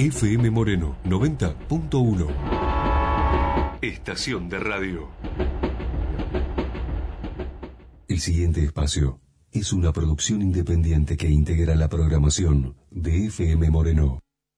FM Moreno 90.1. Estación de radio. El siguiente espacio es una producción independiente que integra la programación de FM Moreno.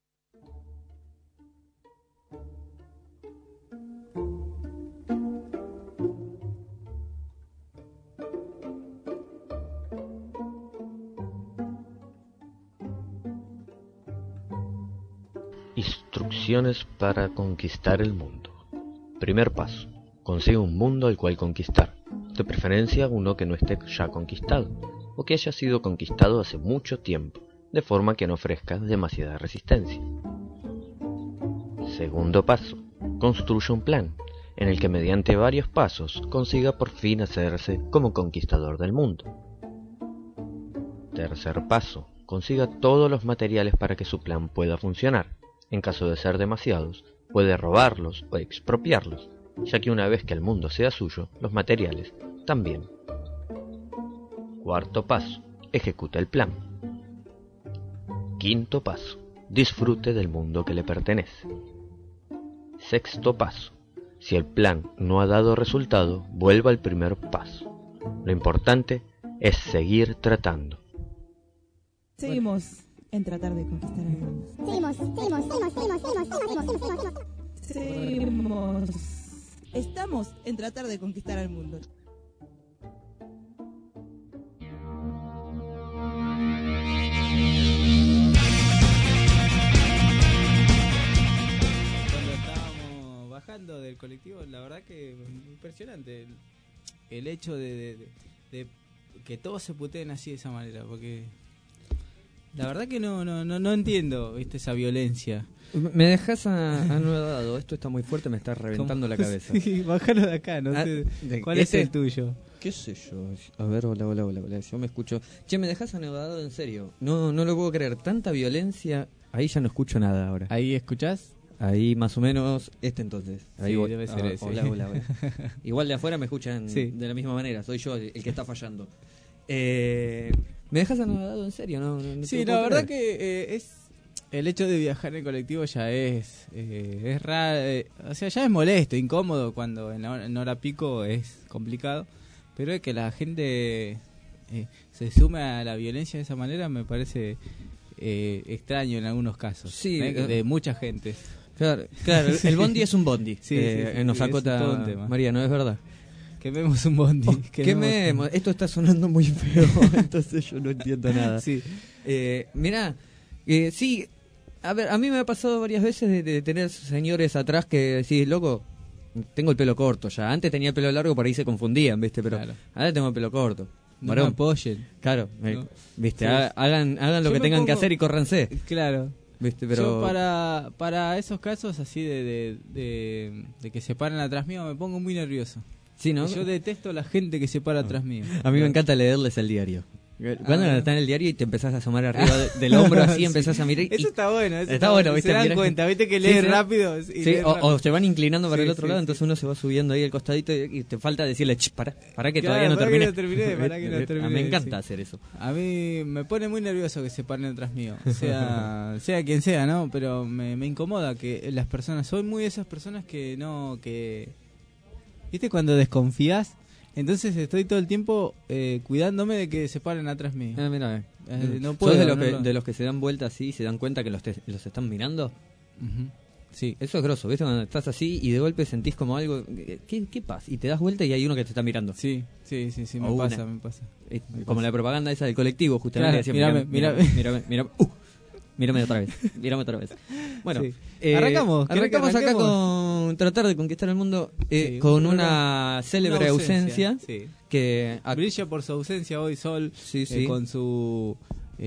Instrucciones para conquistar el mundo. Primer paso. Consigue un mundo al cual conquistar. De preferencia uno que no esté ya conquistado, o que haya sido conquistado hace mucho tiempo, de forma que no ofrezca demasiada resistencia. Segundo paso. Construye un plan, en el que mediante varios pasos consiga por fin hacerse como conquistador del mundo. Tercer paso. Consiga todos los materiales para que su plan pueda funcionar. En caso de ser demasiados, puede robarlos o expropiarlos, ya que una vez que el mundo sea suyo, los materiales también. Cuarto paso. Ejecuta el plan. Quinto paso. Disfrute del mundo que le pertenece. Sexto paso. Si el plan no ha dado resultado, vuelva al primer paso. Lo importante es seguir tratando. Seguimos en tratar de conquistar el mundo. Seguimos. Estamos en tratar de conquistar al mundo. Cuando estábamos bajando del colectivo, la verdad que impresionante el hecho de que todos se puteen así de esa manera, porque la verdad que no entiendo, ¿viste? Esa violencia. Me dejas anudado, esto está muy fuerte, me está reventando la cabeza. Sí, bájalo de acá, no sé. ¿Cuál es el tuyo? ¿Qué sé yo? A ver, hola, yo me escucho. Che, me dejas anudado en serio. No lo puedo creer, tanta violencia. Ahí ya no escucho nada ahora. ¿Ahí escuchás? Ahí más o menos, entonces. Ahí sí, voy. Debe ser ese. Hola. Igual de afuera me escuchan sí. De la misma manera, soy yo el que está fallando. ¿Me dejas anudado en serio? No sí, la verdad que es el hecho de viajar en colectivo ya es raro, o sea, ya es molesto, incómodo cuando en hora pico es complicado, pero es que la gente se sume a la violencia de esa manera me parece extraño en algunos casos, sí, de mucha gente. Claro, el bondi es un bondi. Sí, nos acota María, ¿no es verdad? Quememos un bondi. Quememos. Esto está sonando muy feo, entonces yo no entiendo nada. Sí. Mirá, sí, a ver, a mí me ha pasado varias veces de tener señores atrás que decís, loco, tengo el pelo corto ya. Antes tenía el pelo largo, por ahí se confundían, ¿viste? Pero claro. Ahora tengo el pelo corto. No me apoyen. Claro, no. ¿Viste? Sí. Hagan lo que tengan que hacer y córranse. Claro. ¿Viste? Pero yo para esos casos así de que se paran atrás mío me pongo muy nervioso. Sí, ¿no? Yo detesto a la gente que se para atrás mío. A mí me encanta leerles el diario. Cuando está en el diario y te empezás a asomar arriba del hombro así, sí. Empezás a mirar. Eso está bueno. Está bueno, ¿viste? Se dan cuenta, ¿viste? Que lees rápido. Sí, o se van inclinando para el otro lado, entonces uno se va subiendo ahí al costadito y te falta decirle, para que todavía no termine. Para que no termine. Me encanta hacer eso. A mí me pone muy nervioso que se paren atrás mío. Sea quien sea, ¿no? Pero me incomoda que las personas, soy muy de esas personas que no, que... ¿Viste cuando desconfías? Entonces estoy todo el tiempo cuidándome de que se paren atrás mío. Mira, no puedo. ¿Sos de los que se dan vuelta así y se dan cuenta que los están mirando? Uh-huh. Sí. Eso es grosso, ¿viste? Cuando estás así y de golpe sentís como algo... ¿Qué pasa? Y te das vuelta y hay uno que te está mirando. Sí, me pasa. Como la propaganda esa del colectivo, justamente. Claro, decía, mírame otra vez. Bueno, sí. Arrancamos acá con tratar de conquistar el mundo con una célebre ausencia sí. Que brilla por su ausencia hoy Sol, sí. Con su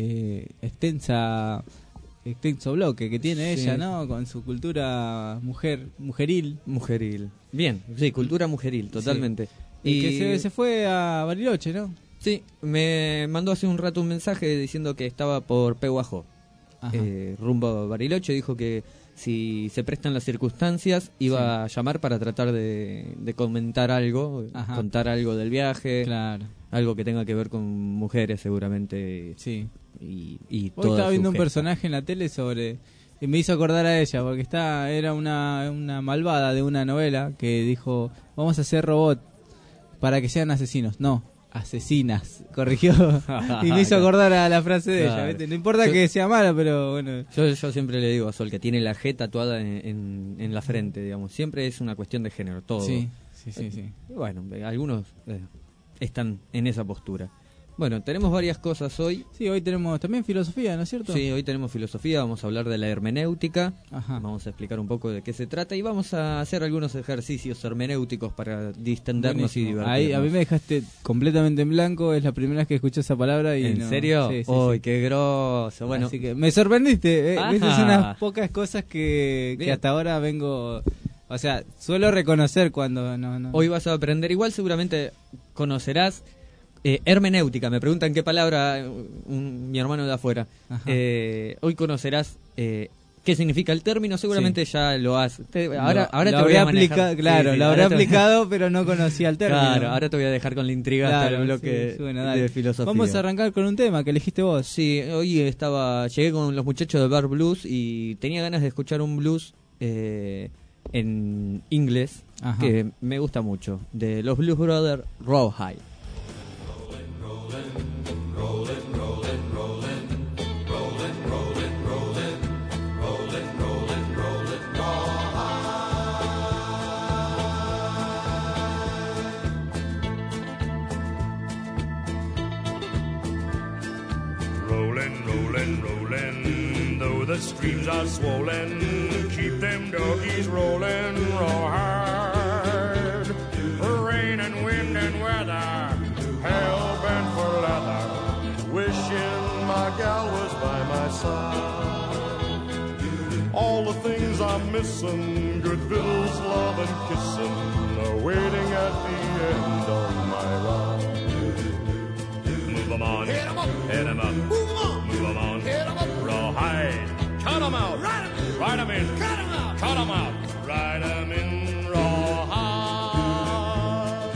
extenso bloque que tiene ella, ¿no? Con su cultura mujeril. Bien, sí, cultura mujeril, totalmente. Sí. Y que se fue a Bariloche, ¿no? Sí, me mandó hace un rato un mensaje diciendo que estaba por Pehuajó. Rumbo a Bariloche, dijo que si se prestan las circunstancias iba a llamar para tratar de comentar algo, contar algo del viaje, claro. Algo que tenga que ver con mujeres seguramente. Sí. Y hoy estaba viendo un personaje en la tele sobre Y me hizo acordar a ella, porque era una malvada de una novela que dijo, vamos a hacer robot para que sean asesinos. No, asesinas, corrigió. Y me hizo acordar a la frase de ella, ¿viste? No importa que sea mala, pero bueno. Yo siempre le digo a Sol que tiene la G tatuada en la frente, digamos. Siempre es una cuestión de género, todo. Sí. Bueno, algunos están en esa postura. Bueno, tenemos varias cosas hoy. Sí, hoy tenemos también filosofía, ¿no es cierto? Sí, hoy tenemos filosofía, vamos a hablar de la hermenéutica. Ajá. Vamos a explicar un poco de qué se trata y vamos a hacer algunos ejercicios hermenéuticos para distendernos y divertirnos. Ahí, a mí me dejaste completamente en blanco, es la primera vez que escuché esa palabra. Y ¿En serio? Sí, ¡Uy, qué grosso! Bueno, así que me sorprendiste, Ajá. Esas son unas pocas cosas que hasta ahora vengo... O sea, suelo reconocer cuando no. Hoy vas a aprender, igual seguramente conocerás hermenéutica. Me preguntan qué palabra mi hermano de afuera. Hoy conocerás qué significa el término, seguramente ya lo has. Ahora te voy a manejar. Claro, lo habré aplicado, pero no conocía el término. Claro, ahora te voy a dejar con la intriga hasta el bloque de filosofía. Vamos a arrancar con un tema que elegiste vos. Sí, hoy llegué con los muchachos de Bar Blues y tenía ganas de escuchar un blues en inglés. Ajá. Que me gusta mucho, de los Blues Brothers, Rawhide. Rolling, though the streams are swollen, keep them doggies rolling raw hard. Rain and wind and weather, hell bent for leather, wishing my gal was by my side. All the things I'm missing, good victuals, love and kissing, are waiting at the end of my ride. Move 'em on, hit 'em up, hit 'em up, move 'em on, move 'em on, hit 'em up, rawhide, cut 'em out, ride 'em in, cut 'em out, cut 'em out, ride 'em in, rawhide.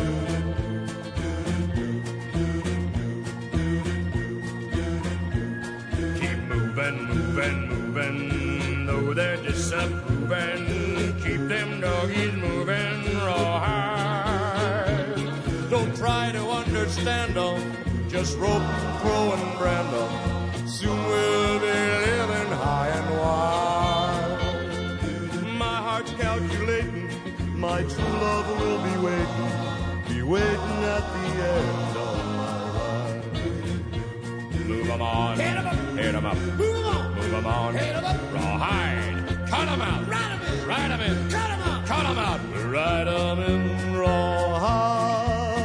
Keep moving, though they're disapproving, keep them doggies moving, rawhide. Don't try to understand them, just rope, crow, and brand them. Soon we'll be living high and wide. My heart's calculating, my true love will be waiting at the end of my ride. Move 'em on, hit 'em up, hit 'em up, move 'em on, move 'em on, hit 'em up, rawhide, cut 'em out, ride 'em in, cut 'em out, cut 'em out, ride 'em in, rawhide.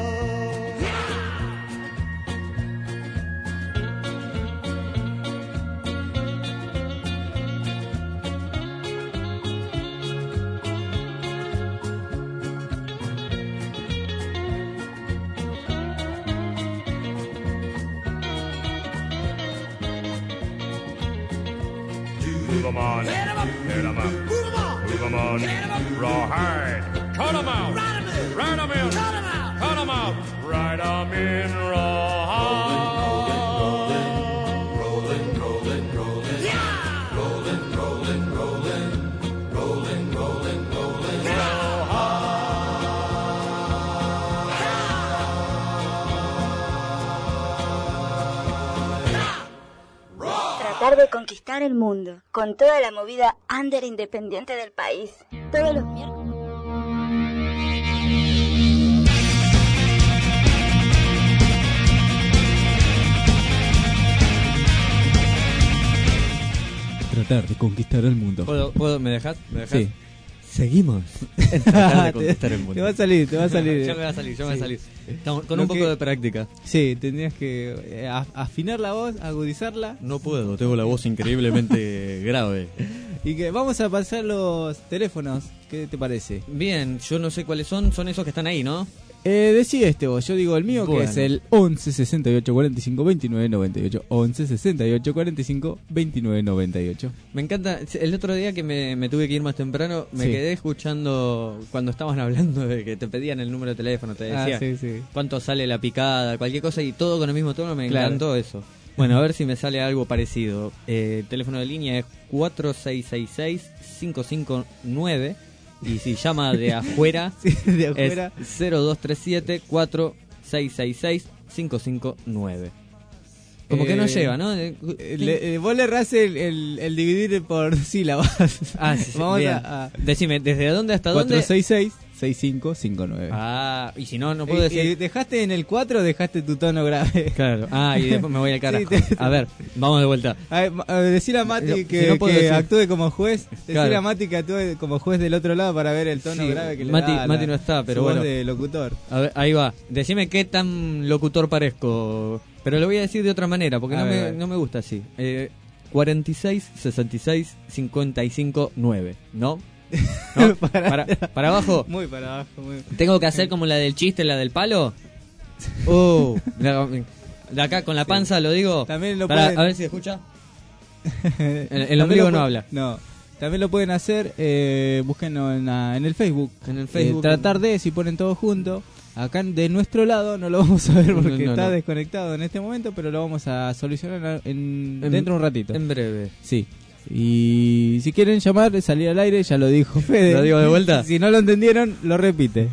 Move 'em on, hit 'em up, hit 'em up, move 'em on, move 'em on, hit 'em up, rawhide, cut 'em out, ride 'em in, cut 'em out, cut 'em out, ride 'em in, rawhide. Rolling, yeah, rolling, Tratar de conquistar el mundo, con toda la movida under independiente del país, todos los miércoles. Tratar de conquistar el mundo. ¿Puedo? ¿Me dejas? Sí. Seguimos en tratar de conquistar el mundo. Te va a salir. Ya me va a salir. Con un poco de práctica. Sí, tendrías que afinar la voz, agudizarla. No puedo, tengo la voz increíblemente grave. Y que vamos a pasar los teléfonos, ¿qué te parece? Bien, yo no sé cuáles son esos que están ahí, ¿no? Decí vos, yo digo el mío, bueno, que es el 11 68 45 29 98. 11 68 45 29 98. Me encanta, el otro día que me tuve que ir más temprano, me quedé escuchando cuando estaban hablando de que te pedían el número de teléfono, te decía sí. cuánto sale la picada, cualquier cosa, y todo con el mismo tono, me encantó eso. Bueno, a ver si me sale algo parecido. Teléfono de línea es 4666-559. Y si llama de afuera, Sí, de afuera. es 0237-4666-559. Como que no lleva, ¿no? Vos le errás el dividir por sílabas. Ah, sí, sí, Vamos bien. a Decime, ¿desde dónde hasta dónde? 466-6559. Ah, y si no, no puedo decir... Dejaste en el 4, dejaste tu tono grave. Claro. Ah, y después me voy al carajo. Sí, A ver, vamos de vuelta. Decirle a Mati Si que, no puedo que decir. actúe como juez. Decirle Claro. a Mati que actúe como juez del otro lado para ver el tono Sí, grave que le Mati- da Mati no está, pero su voz bueno. de locutor. A ver, ahí va. Decime qué tan locutor parezco. Pero lo voy a decir de otra manera, porque A ver. no me gusta así. 46 66 55 9, ¿no? ¿No? Para abajo. Muy para abajo. Muy... ¿Tengo que hacer como la del chiste, la del palo? De acá con la panza lo digo. También lo Pará, pueden... a ver si escucha. El También ombligo lo no pu- habla. No. También lo pueden hacer, búsquenlo en el Facebook. En el Facebook. Tratar de, si ponen todo junto. Acá de nuestro lado no lo vamos a ver porque No, está no. desconectado en este momento, pero lo vamos a solucionar dentro de un ratito. En breve. Sí. Y si quieren llamar, salir al aire, ya lo dijo Fede. ¿Lo digo de vuelta? Si no lo entendieron, lo repite.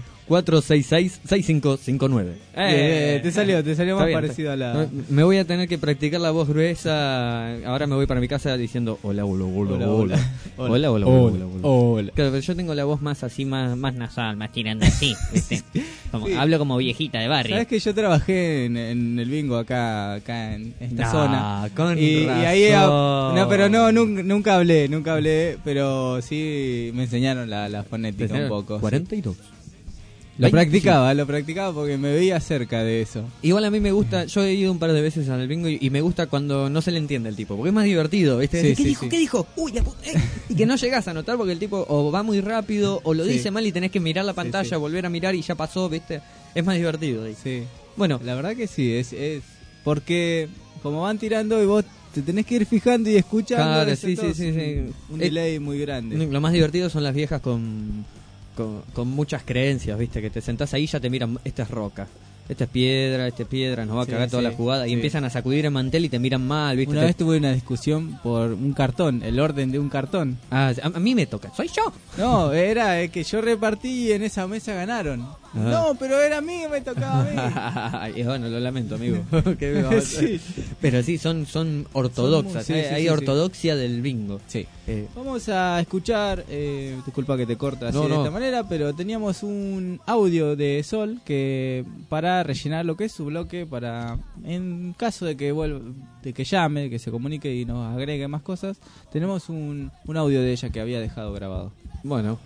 466-6559. Te salió Está más bien, parecido a la... No, me voy a tener que practicar la voz gruesa. Ahora me voy para mi casa diciendo hola, hola, hola, hola. Hola, hola, hola, hola, hola. Hola. Claro, pero yo tengo la voz más así, más nasal, más tirando así, ¿viste? Como, Sí. hablo como viejita de barrio. Sabes que yo trabajé en el bingo acá en esta zona. Con Y razón. ahí no, pero no, nunca hablé, pero sí me enseñaron la fonética un poco. 42. Lo 25. practicaba porque me veía cerca de eso. Igual a mí me gusta, yo he ido un par de veces al bingo y me gusta cuando no se le entiende al tipo, porque es más divertido, ¿viste? Sí, ¿Qué sí, dijo? sí. ¿Qué dijo? Uy, y que no llegas a notar porque el tipo o va muy rápido o lo Sí. dice mal y tenés que mirar la pantalla, sí. volver a mirar y ya pasó, ¿viste? Es más divertido ahí. Sí. Bueno, La verdad que sí, es porque como van tirando y vos te tenés que ir fijando y escuchando. Claro, eso sí, todo sí, es sí. un delay muy grande. lo más divertido son las viejas con muchas creencias, ¿viste? Que te sentás ahí y ya te miran, esta es roca, esta es piedra, nos va a Sí, cagar toda sí, la jugada. Y sí. empiezan a sacudir el mantel y te miran mal, ¿viste? Una vez tuve una discusión por un cartón, el orden de un cartón. Ah, a mí me toca, soy yo. No, era que yo repartí y en esa mesa ganaron. No, pero era a mí, me tocaba a mí. Y bueno, lo lamento, amigo. ¿Qué me vas a hacer? Sí. Pero sí, son ortodoxas. Son muy- sí, sí, hay sí, ortodoxia del bingo. Sí. Eh, Vamos a escuchar, disculpa que te corto así No, de no. esta manera, pero teníamos un audio de Sol que para rellenar lo que es su bloque, para en caso de que de que llame, que se comunique y nos agregue más cosas, tenemos un audio de ella que había dejado grabado. bueno,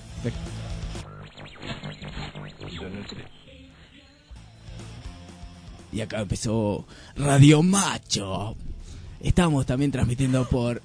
Y acá empezó Radio Macho. Estamos también transmitiendo por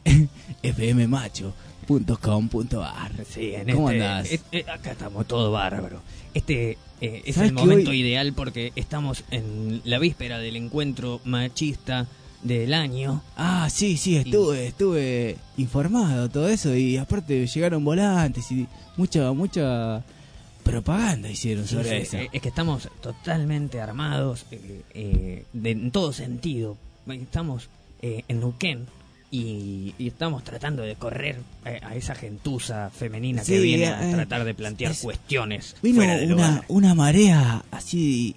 fmmacho.com.ar. sí, ¿Cómo andás? Acá estamos todo bárbaro. Es ¿Sabes el que momento hoy- ideal porque estamos en la víspera del encuentro machista del año. Ah, sí, estuve informado todo eso y aparte llegaron volantes y mucha propaganda hicieron sobre Sí, eso. es que estamos totalmente armados en todo sentido. Estamos en Neuquén y estamos tratando de correr a esa gentuza femenina que Sí, viene a tratar de plantear cuestiones Vino fuera de lugar. una marea así,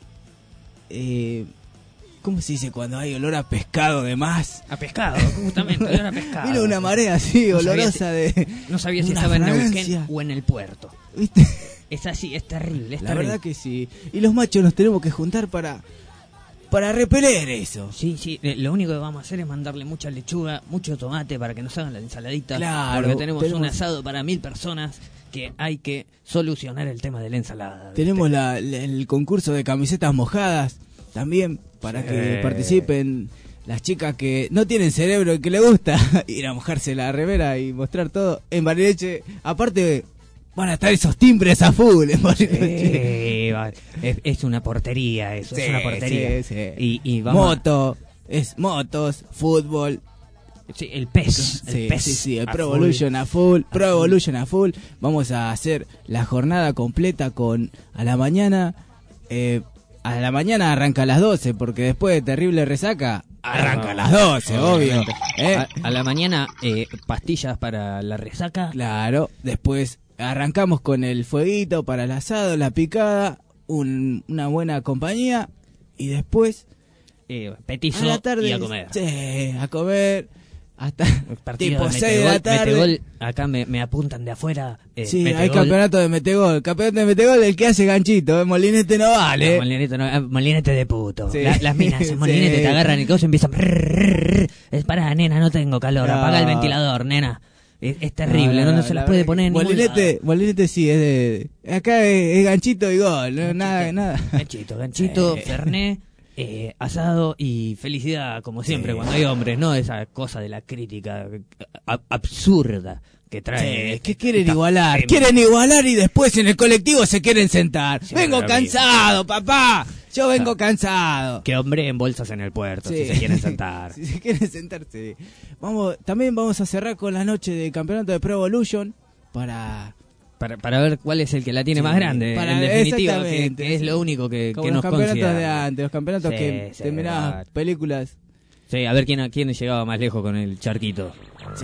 ¿cómo se dice cuando hay olor a pescado de más? A pescado, justamente, olor a pescado. Vino una marea así, No sabía olorosa de... No sabía si una estaba en Neuquén fragancia. o en el puerto. ¿Viste? Es así, es terrible, es La terrible. verdad que sí. Y los machos nos tenemos que juntar para repeler eso. Sí, lo único que vamos a hacer es mandarle mucha lechuga, mucho tomate para que nos hagan la ensaladita. Claro, porque tenemos un tenemos- asado para 1000 personas que hay que solucionar el tema de la ensalada. ¿viste? Tenemos el concurso de camisetas mojadas también para Sí. que participen las chicas que no tienen cerebro y que le gusta ir a mojarse la remera y mostrar todo en Bariloche. Aparte van a estar esos timbres a full en Bariloche. Es una portería eso, es una portería. Sí, sí. Y vamos motos, fútbol. sí, el PES. Sí, PES sí, el a Pro full. Evolution a full, Pro Evolution a full. Vamos a hacer la jornada completa con a la mañana arranca a las 12 porque después de terrible resaca arranca a las 12, obvio. A la mañana, pastillas para la resaca. Claro, después arrancamos con el fueguito para el asado, la picada, una buena compañía, y después petizo a la tarde, y a comer. Sí, a comer hasta Partido tipo de 6 de la tarde. Metegol, acá me apuntan de afuera. Sí, Metegol. hay campeonato de Metegol. Campeonato de Metegol, el que hace ganchito, Molinete no vale. Molinete de puto. Sí. Las minas en Molinete Sí. te agarran y todos empiezan. Es para, nena, no tengo calor. No. Apaga el ventilador, nena. Es terrible, no se las puede poner en ningún lado. Molinete sí, es de... Acá es ganchito y gol, no, nada. Ganchito, Fernet, asado y felicidad, como siempre, cuando hay hombres, ¿no? Esa cosa de la crítica absurda que trae. Sí, que quieren igualar. Quieren igualar y después en el colectivo se quieren sentar. Vengo cansado, papá. Yo vengo cansado. Que hombre en bolsas en el puerto, Sí. si se quieren sentar. Si se quieren sentarse. También vamos a cerrar con la noche de campeonato de Pro Evolution para ver cuál es el que la tiene más grande, en definitiva, que es lo único que como nos los campeonatos considera. de antes, los campeonatos Sí, que sí, terminaban verdad. películas. Sí, a ver quién llegaba más lejos con el charquito. Sí.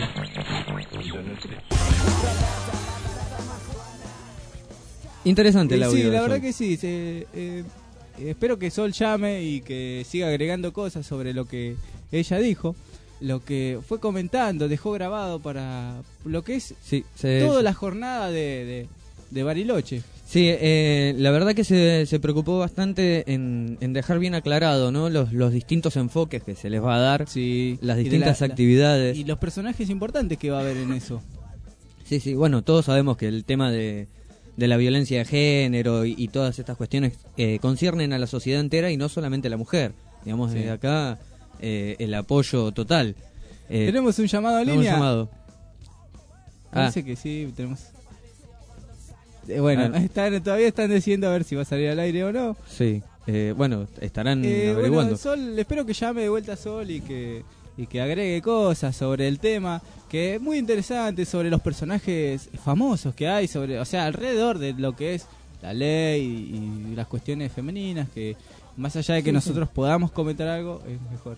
Interesante el audio. Sí, de la verdad Sol. que sí. Espero que Sol llame y que siga agregando cosas sobre lo que ella dijo, lo que fue comentando, dejó grabado para lo que es Sí, toda la jornada de Bariloche. Sí, la verdad que se preocupó bastante en dejar bien aclarado, ¿no? Los distintos enfoques que se les va a dar, Sí. las Y de distintas actividades. y los personajes importantes que va a haber en eso. Sí, bueno, todos sabemos que el tema de la violencia de género y todas estas cuestiones conciernen a la sociedad entera y no solamente a la mujer. Digamos, Sí. desde acá el apoyo total. ¿Tenemos un llamado en tenemos línea? un llamado. Parece que sí, tenemos... bueno, Ah. todavía están diciendo a ver si va a salir al aire o no. Sí, bueno, estarán Bueno, averiguando. Sol, espero que llame de vuelta a Sol y que agregue cosas sobre el tema, que es muy interesante, sobre los personajes famosos que hay, o sea, alrededor de lo que es la ley y las cuestiones femeninas, que más allá de que nosotros podamos comentar algo, es mejor.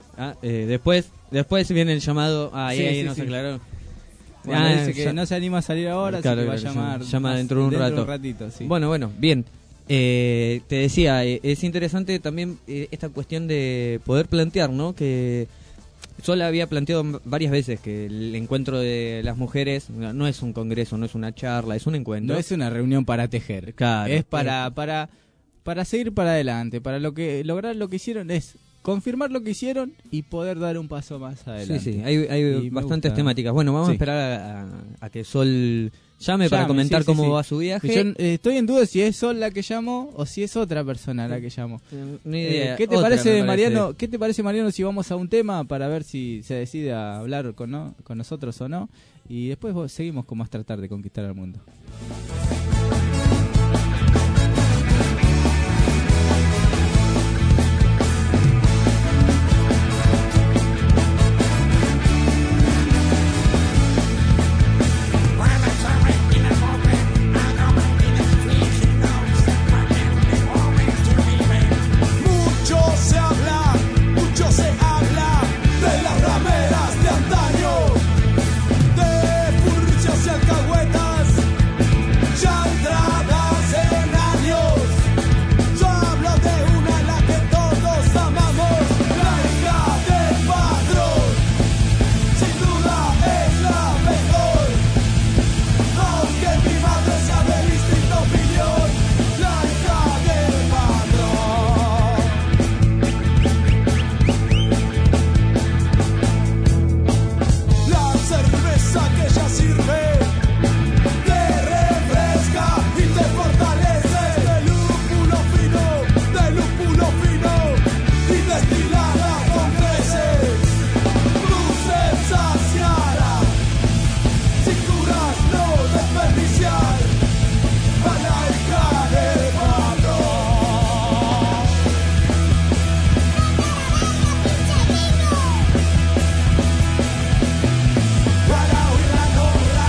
Después viene el llamado. Ahí nos sí. aclaró. Bueno, dice que no se anima a salir ahora, Claro, así que va a claro, llamar llama dentro de un rato. ratito, sí. Bueno, bien. Te decía, es interesante también esta cuestión de poder plantear, ¿no? Que Sol había planteado varias veces que el encuentro de las mujeres no es un congreso, no es una charla, es un encuentro. No es una reunión para tejer, Claro. es para seguir para adelante, para lograr lo que hicieron es confirmar lo que hicieron y poder dar un paso más adelante. Sí, hay Y me bastantes gusta. temáticas. Bueno, vamos Sí. a esperar a que Sol llame para Llame, comentar sí, cómo sí. va su viaje. Yo estoy en duda si es Sol la que llamó o si es otra persona la que llamó. Ni idea. ¿Qué te Otra, parece, me Mariano? ¿Qué te parece, Mariano, si vamos a un tema para ver si se decide a hablar con nosotros o no? Y después seguimos con más tratar de conquistar al mundo. Mucho se habla de las rameras de antaño, de furcios y alcahuetas, ya entradas en años. Yo hablo de una en la que todos amamos, la hija del patrón, sin duda es la mejor, aunque mi madre sea de distinta opinión, la hija del patrón. La cerveza que ella sirve te refresca y te fortalece. De lúpulo fino y destilada con creces. Luces saciará, cinturas no desperdiciar a la hija del patrón. Para oír la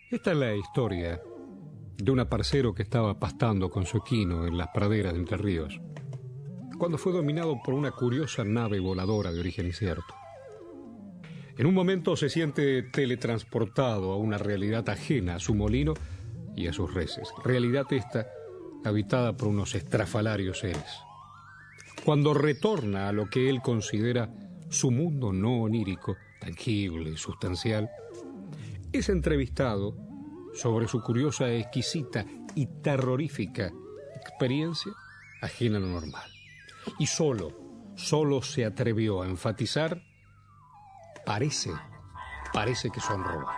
Esta es la historia de un aparcero que estaba pastando con su equino en las praderas de Entre Ríos, cuando fue dominado por una curiosa nave voladora de origen incierto. En un momento se siente teletransportado a una realidad ajena a su molino y a sus reses, realidad esta habitada por unos estrafalarios seres. Cuando retorna a lo que él considera su mundo no onírico, tangible y sustancial, es entrevistado sobre su curiosa, exquisita y terrorífica experiencia ajena a lo normal. Y solo se atrevió a enfatizar: parece que son robots.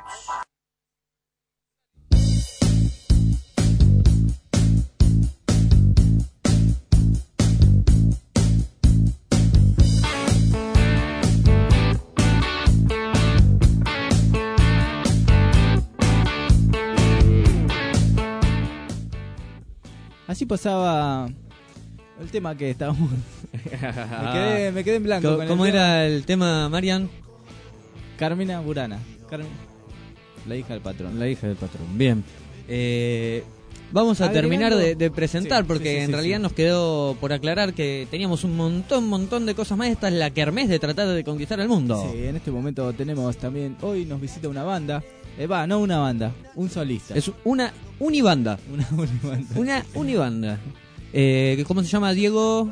Así pasaba el tema que estábamos. me quedé en blanco. ¿Cómo era el tema, Marian? Carmina Burana. La hija del patrón. La hija del patrón. Bien. Vamos a terminar de presentar, porque en realidad nos quedó por aclarar que teníamos un montón de cosas más. Esta es la kermés de tratar de conquistar el mundo. Sí, en este momento tenemos también, hoy nos visita una banda. No una banda, un solista. Es una unibanda. Una unibanda. ¿Cómo se llama? Diego.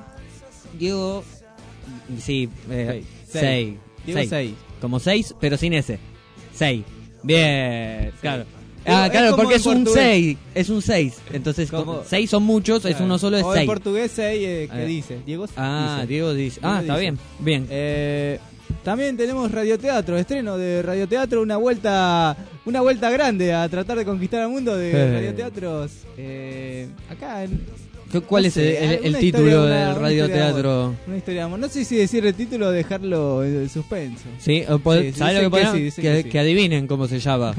Sí, 6. Diego 6. Como 6, pero sin S. 6. Bien, claro. Claro, porque es un 6. Es un 6. Entonces, como 6 son muchos, claro. Es uno solo, es 6. En portugués 6, ¿qué dice? Diego dice. Diego dice. Está bien. Bien. También tenemos radioteatro, estreno de radioteatro, una vuelta grande a tratar de conquistar el mundo de radioteatros. Acá ¿Cuál es el título del radioteatro? Una historia de amor. No sé si decir el título o dejarlo en suspenso. Sí, ¿sabes lo que podemos? Que adivinen cómo se llama.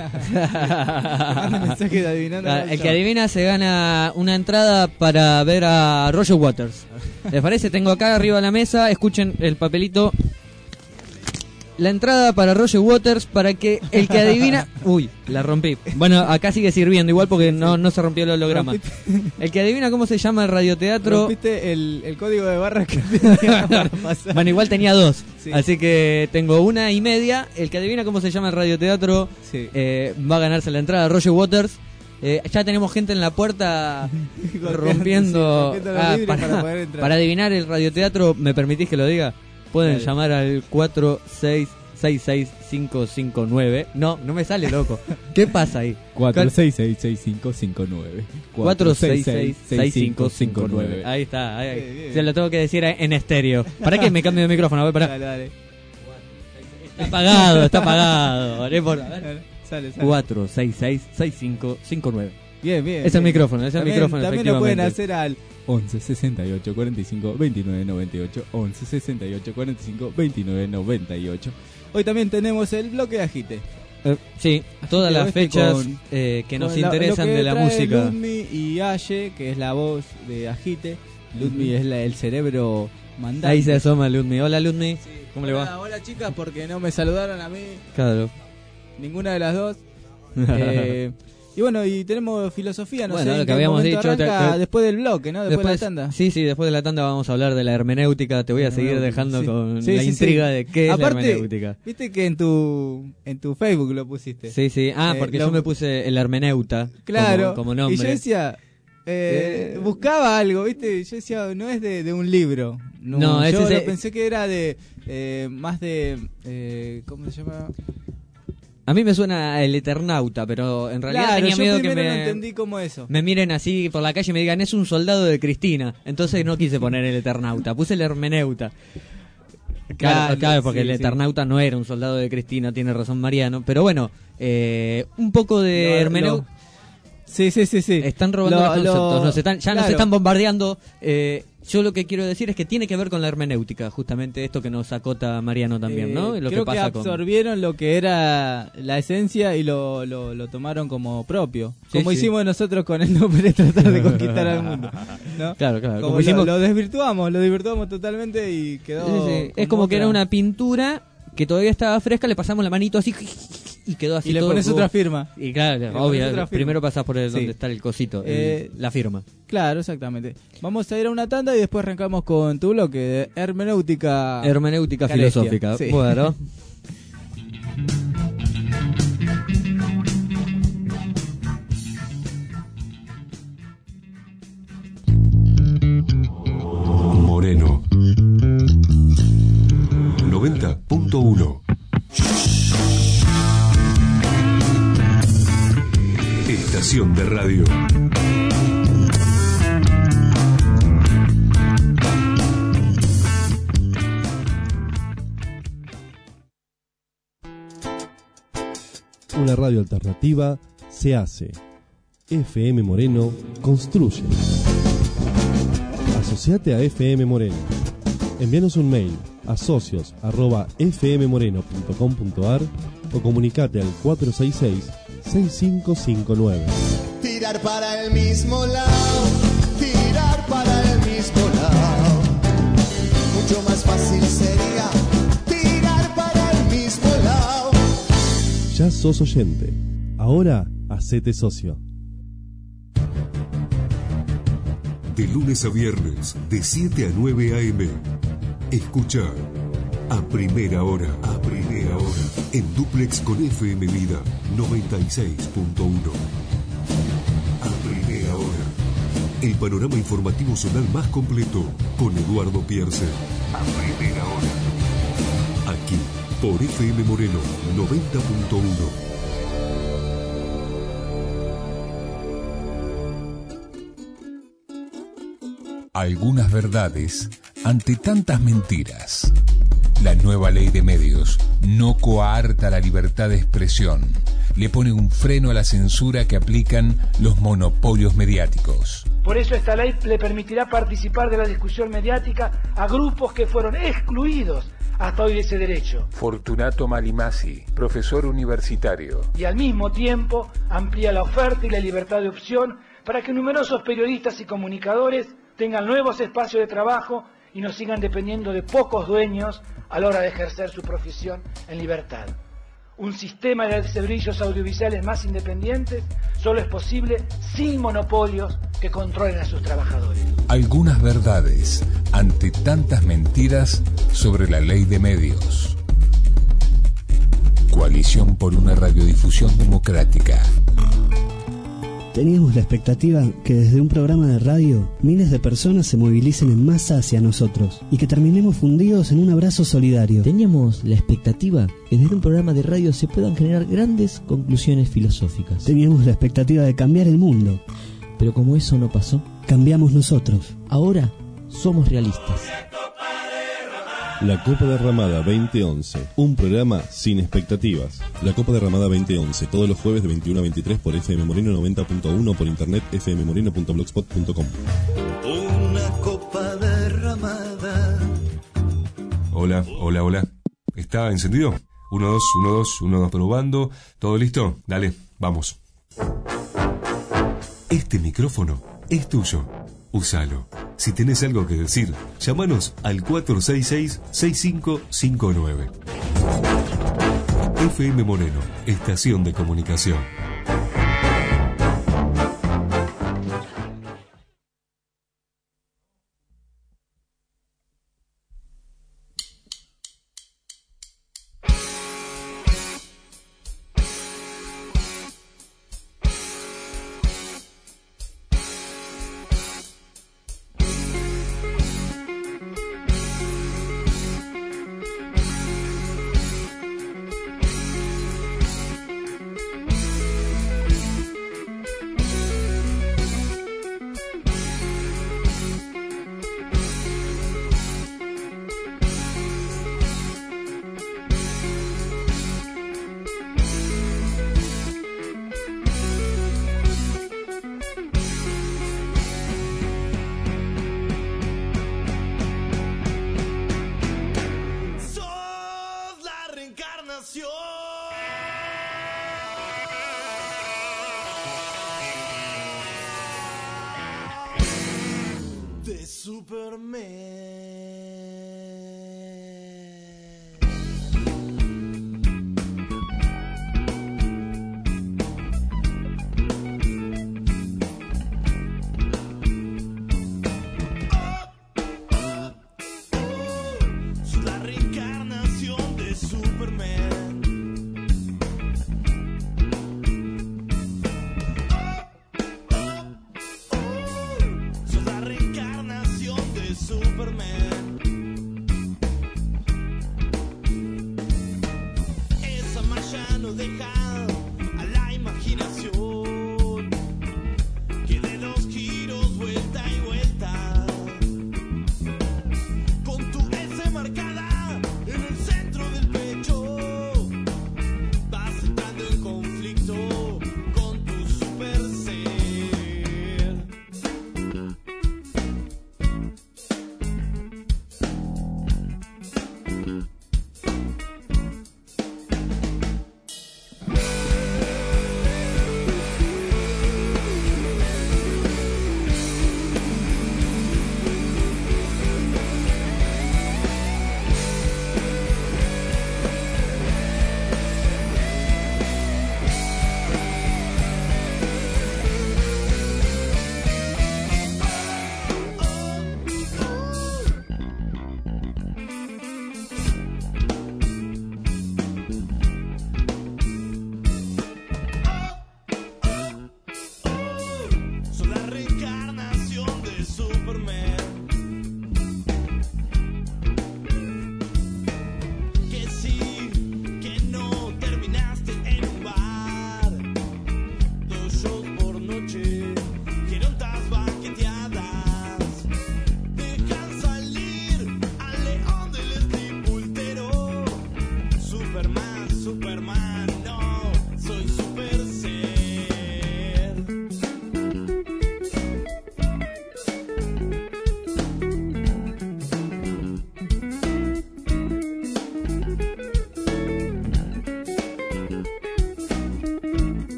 El que adivina se gana una entrada para ver a Roger Waters. ¿Les parece? Tengo acá arriba de la mesa, escuchen el papelito. La entrada para Roger Waters, para que el que adivina... Uy, la rompí. Bueno, acá sigue sirviendo igual porque no se rompió el holograma. El que adivina cómo se llama el radioteatro... Rompiste el código de barras que tenía para pasar. Bueno, igual tenía 2, sí. Así que tengo 1,5. El que adivina cómo se llama el radioteatro va a ganarse la entrada a Roger Waters. Ya tenemos gente en la puerta rompiendo... para adivinar el radioteatro, ¿me permitís que lo diga? Pueden llamar al 46665559. No me sale, loco. ¿Qué pasa ahí? 46665559. 46665559. Ahí está. Ahí. Se lo tengo que decir en estéreo. ¿Para qué me cambio de micrófono? A ver, Dale. Está apagado. A ver. Sale. 46665559. Bien. Es el micrófono, También lo pueden hacer al 11 68 45 29 98. 11 68 45 29 98. Hoy también tenemos el bloque de Agite. Sí, todas las fechas que nos interesan de la música. Ludmi y Aye, que es la voz de Agite. Ludmi es el cerebro mandante. Ahí se asoma Ludmi. Hola, Ludmi. Sí. ¿Cómo le va? Hola, chicas, porque no me saludaron a mí. Claro. Ninguna de las dos. Y bueno, y tenemos filosofía, sé, lo que habíamos dicho después del bloque, ¿no? Después de la tanda. Sí, después de la tanda vamos a hablar de la hermenéutica. Te voy a seguir dejando con la intriga de qué es la hermenéutica. Viste que en tu Facebook lo pusiste. Sí. Porque yo me puse el hermeneuta como nombre. Y yo decía, buscaba algo, ¿viste? Yo decía, no es de un libro. No, yo pensé que era de más de ¿cómo se llama? A mí me suena el Eternauta, pero en realidad tenía miedo que no entendí cómo eso. Me miren así por la calle y me digan, es un soldado de Cristina. Entonces no quise poner el Eternauta, puse el Hermeneuta. Claro, porque el Eternauta no era un soldado de Cristina, tiene razón Mariano. Pero bueno, un poco de hermenéutica. Sí. Están robando los conceptos, nos están bombardeando. Yo lo que quiero decir es que tiene que ver con la hermenéutica, justamente esto que nos acota Mariano también, ¿no? Lo creo que absorbieron lo que era la esencia y lo tomaron como propio. Como hicimos nosotros con el nombre tratar de conquistar al mundo, ¿no? Claro. Como lo desvirtuamos totalmente y quedó... Es como que era una pintura que todavía estaba fresca, le pasamos la manito así y quedó así Y le todo pones como- otra firma. Y claro, Le pones obvio, otra firma. primero pasás por Sí. donde está el cosito, la firma. Claro, exactamente. Vamos a ir a una tanda y después arrancamos con tu bloque de hermenéutica. Hermenéutica Calestia. filosófica. Sí. Bueno. Moreno 90.1. Estación de radio. Una radio alternativa se hace. FM Moreno construye. Asociate a FM Moreno. Envíanos un mail a socios@fmmoreno.com.ar o comunicate al 466-6559. Tirar para el mismo lado, tirar para el mismo lado. Mucho más fácil sería tirar para el mismo lado. Ya sos oyente. Ahora, hacete socio. De lunes a viernes, de 7 a 9 a.m. Escucha a primera hora, en duplex con FM Vida 96.1. A primera hora, el panorama informativo zonal más completo con Eduardo Pierce. A primera hora, aquí por FM Moreno 90.1. Algunas verdades ante tantas mentiras. La nueva ley de medios no coarta la libertad de expresión. Le pone un freno a la censura que aplican los monopolios mediáticos. Por eso esta ley le permitirá participar de la discusión mediática a grupos que fueron excluidos hasta hoy de ese derecho. Fortunato Malimasi, profesor universitario. Y al mismo tiempo amplía la oferta y la libertad de opción para que numerosos periodistas y comunicadores tengan nuevos espacios de trabajo y no sigan dependiendo de pocos dueños a la hora de ejercer su profesión en libertad. Un sistema de servicios audiovisuales más independientes solo es posible sin monopolios que controlen a sus trabajadores. Algunas verdades ante tantas mentiras sobre la ley de medios. Coalición por una radiodifusión democrática. Teníamos la expectativa que desde un programa de radio miles de personas se movilicen en masa hacia nosotros y que terminemos fundidos en un abrazo solidario. Teníamos la expectativa que desde un programa de radio se puedan generar grandes conclusiones filosóficas. Teníamos la expectativa de cambiar el mundo. Pero como eso no pasó, cambiamos nosotros. Ahora somos realistas. La Copa Derramada 2011, un programa sin expectativas. La Copa Derramada 2011, todos los jueves de 21 a 23 por FM Moreno 90.1, por internet fmmoreno.blogspot.com. Una copa derramada. Hola. ¿Está encendido? 1, 2, 1, 2, 1, 2, probando. ¿Todo listo? Dale, vamos. Este micrófono es tuyo. Úsalo. Si tenés algo que decir, llámanos al 466-6559. FM Moreno, estación de comunicación.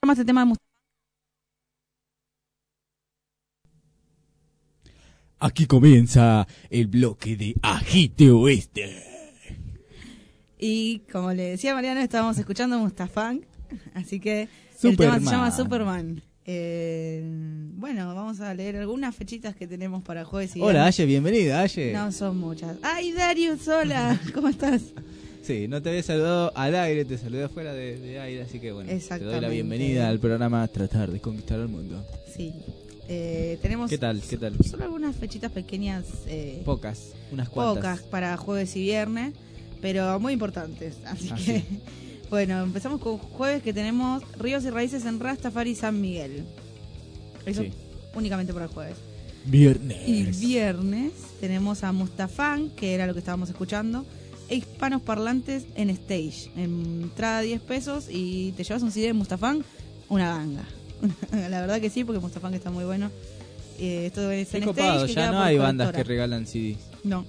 forma este tema de Mustafa. Aquí comienza el bloque de Agite Oeste. Y como le decía Mariano, estábamos escuchando Mustafán, así que Superman. el tema se llama Superman. Bueno, vamos a leer algunas fechitas que tenemos para jueves y Hola, viernes. Aye, bienvenida, Aye. No son muchas. ¡Ay, Darius, hola! ¿Cómo estás? Sí, no te había saludado al aire, te saludé afuera de aire, así que bueno, te doy la Exactamente. bienvenida al programa Tratar de Conquistar el Mundo. Sí. Tenemos ¿Qué tal? solo algunas fechitas pequeñas. Pocas, unas cuantas. Pocas para jueves y viernes, pero muy importantes. Así que, sí. Bueno, empezamos con jueves, que tenemos Ríos y Raíces en Rastafari San Miguel. Eso Sí. únicamente para el jueves. Viernes. Y viernes tenemos a Mustafán, que era lo que estábamos escuchando, e Hispanos Parlantes en Stage. Entrada 10 pesos y te llevas un CD de Mustafán, una ganga. La verdad que sí, porque Mustafán está muy bueno. Esto es Qué en copado, Stage. Que ya queda no por hay bandas Colectora. que regalan CDs. No.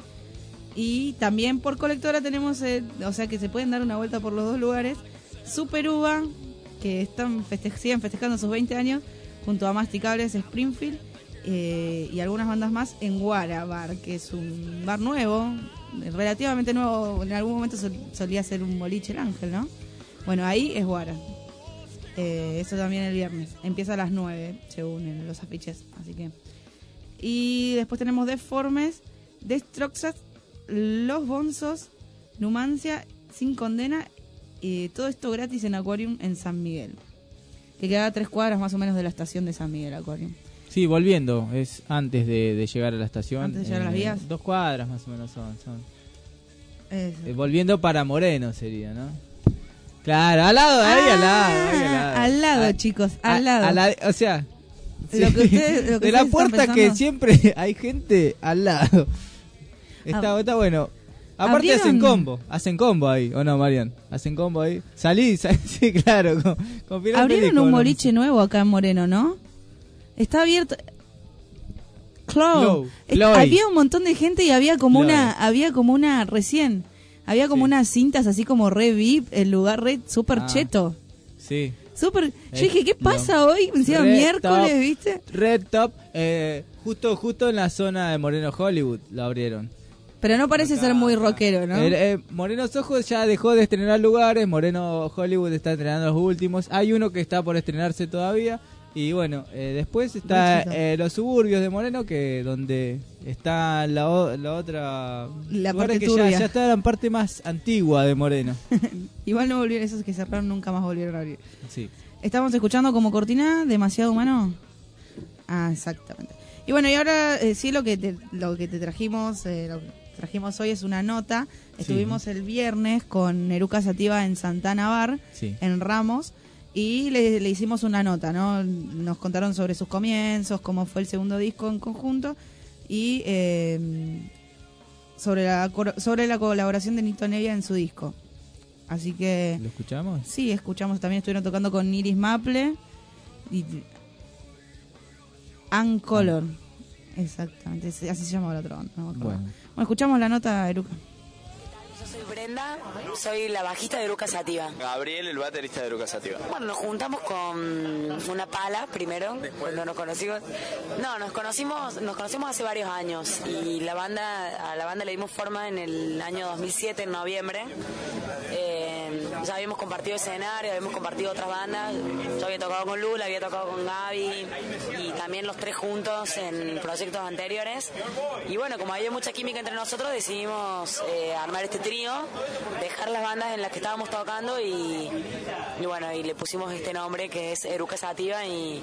Y también por Colectora tenemos, o sea que se pueden dar una vuelta por los dos lugares. Super Uva, que están siguen festejando sus 20 años, junto a Masticables Springfield y algunas bandas más en Guara Bar, que es un bar nuevo, relativamente nuevo. En algún momento solía ser un boliche El Ángel, ¿no? Bueno, ahí es Guara. Eso también el viernes. Empieza a las 9, según en los afiches. Así que. Y después tenemos Deformes, Destroxas, Los Bonzos, Numancia, Sin Condena. Y todo esto gratis en Aquarium en San Miguel. Que queda a 3 cuadras más o menos de la estación de San Miguel, Aquarium. Sí, volviendo, es antes de llegar a la estación. Antes de llegar a las vías. 2 cuadras más o menos son. Volviendo para Moreno sería, ¿no? Claro, al lado, ahí al lado. Al lado, chicos, al lado. O sea, Lo que ustedes- lo que de la ustedes puerta están que pensando. siempre hay gente al lado. Está bueno. Aparte hacen combo ahí, ¿o no, Marian? Hacen combo ahí. Salí, sí, claro. Con final Abrieron feliz, un ¿no? boliche nuevo acá en Moreno, ¿no? Está abierto. Chloe. Había un montón de gente y había como Chloe. había como unas cintas así como re VIP, el lugar re super cheto. Sí. Super. Yo dije, ¿qué pasa hoy? Encima Red miércoles, Top, ¿viste? Red Top, justo en la zona de Moreno Hollywood lo abrieron. Pero no parece ser muy rockero, ¿no? Moreno Soho ya dejó de estrenar lugares, Moreno Hollywood está estrenando los últimos. Hay uno que está por estrenarse todavía. Y bueno, después está los suburbios de Moreno, que donde está la otra... La lugar parte que turbia. ya está la parte más antigua de Moreno. Igual no volvieron, esos que cerraron nunca más volvieron a abrir. Sí. Estamos escuchando como cortina Demasiado Humano. Ah, exactamente. Y bueno, y ahora sí lo que te trajimos, lo que trajimos hoy es una nota. Estuvimos el viernes con Eruca Sativa en Santana Bar, en Ramos, y le hicimos una nota, ¿no? Nos contaron sobre sus comienzos, cómo fue el segundo disco en conjunto y sobre la colaboración de Nito Nevia en su disco. Así que... ¿Lo escuchamos? Sí, escuchamos. También estuvieron tocando con Iris Maple y Color. Exactamente, así se llamaba la otra banda. No me acuerdo. Bueno, escuchamos la nota, Eruca. Yo soy Brenda, soy la bajista de Eruca Sativa. Gabriel, el baterista de Eruca Sativa. Bueno, nos juntamos con una pala primero, cuando nos conocimos. No, nos conocimos hace varios años y a la banda le dimos forma en el año 2007, en noviembre. Ya habíamos compartido escenario, habíamos compartido otras bandas. Yo había tocado con Lula, había tocado con Gaby y también los tres juntos en proyectos anteriores. Y bueno, como había mucha química entre nosotros, decidimos armar este trío, dejar las bandas en las que estábamos tocando y bueno, y le pusimos este nombre que es Eruca Sativa y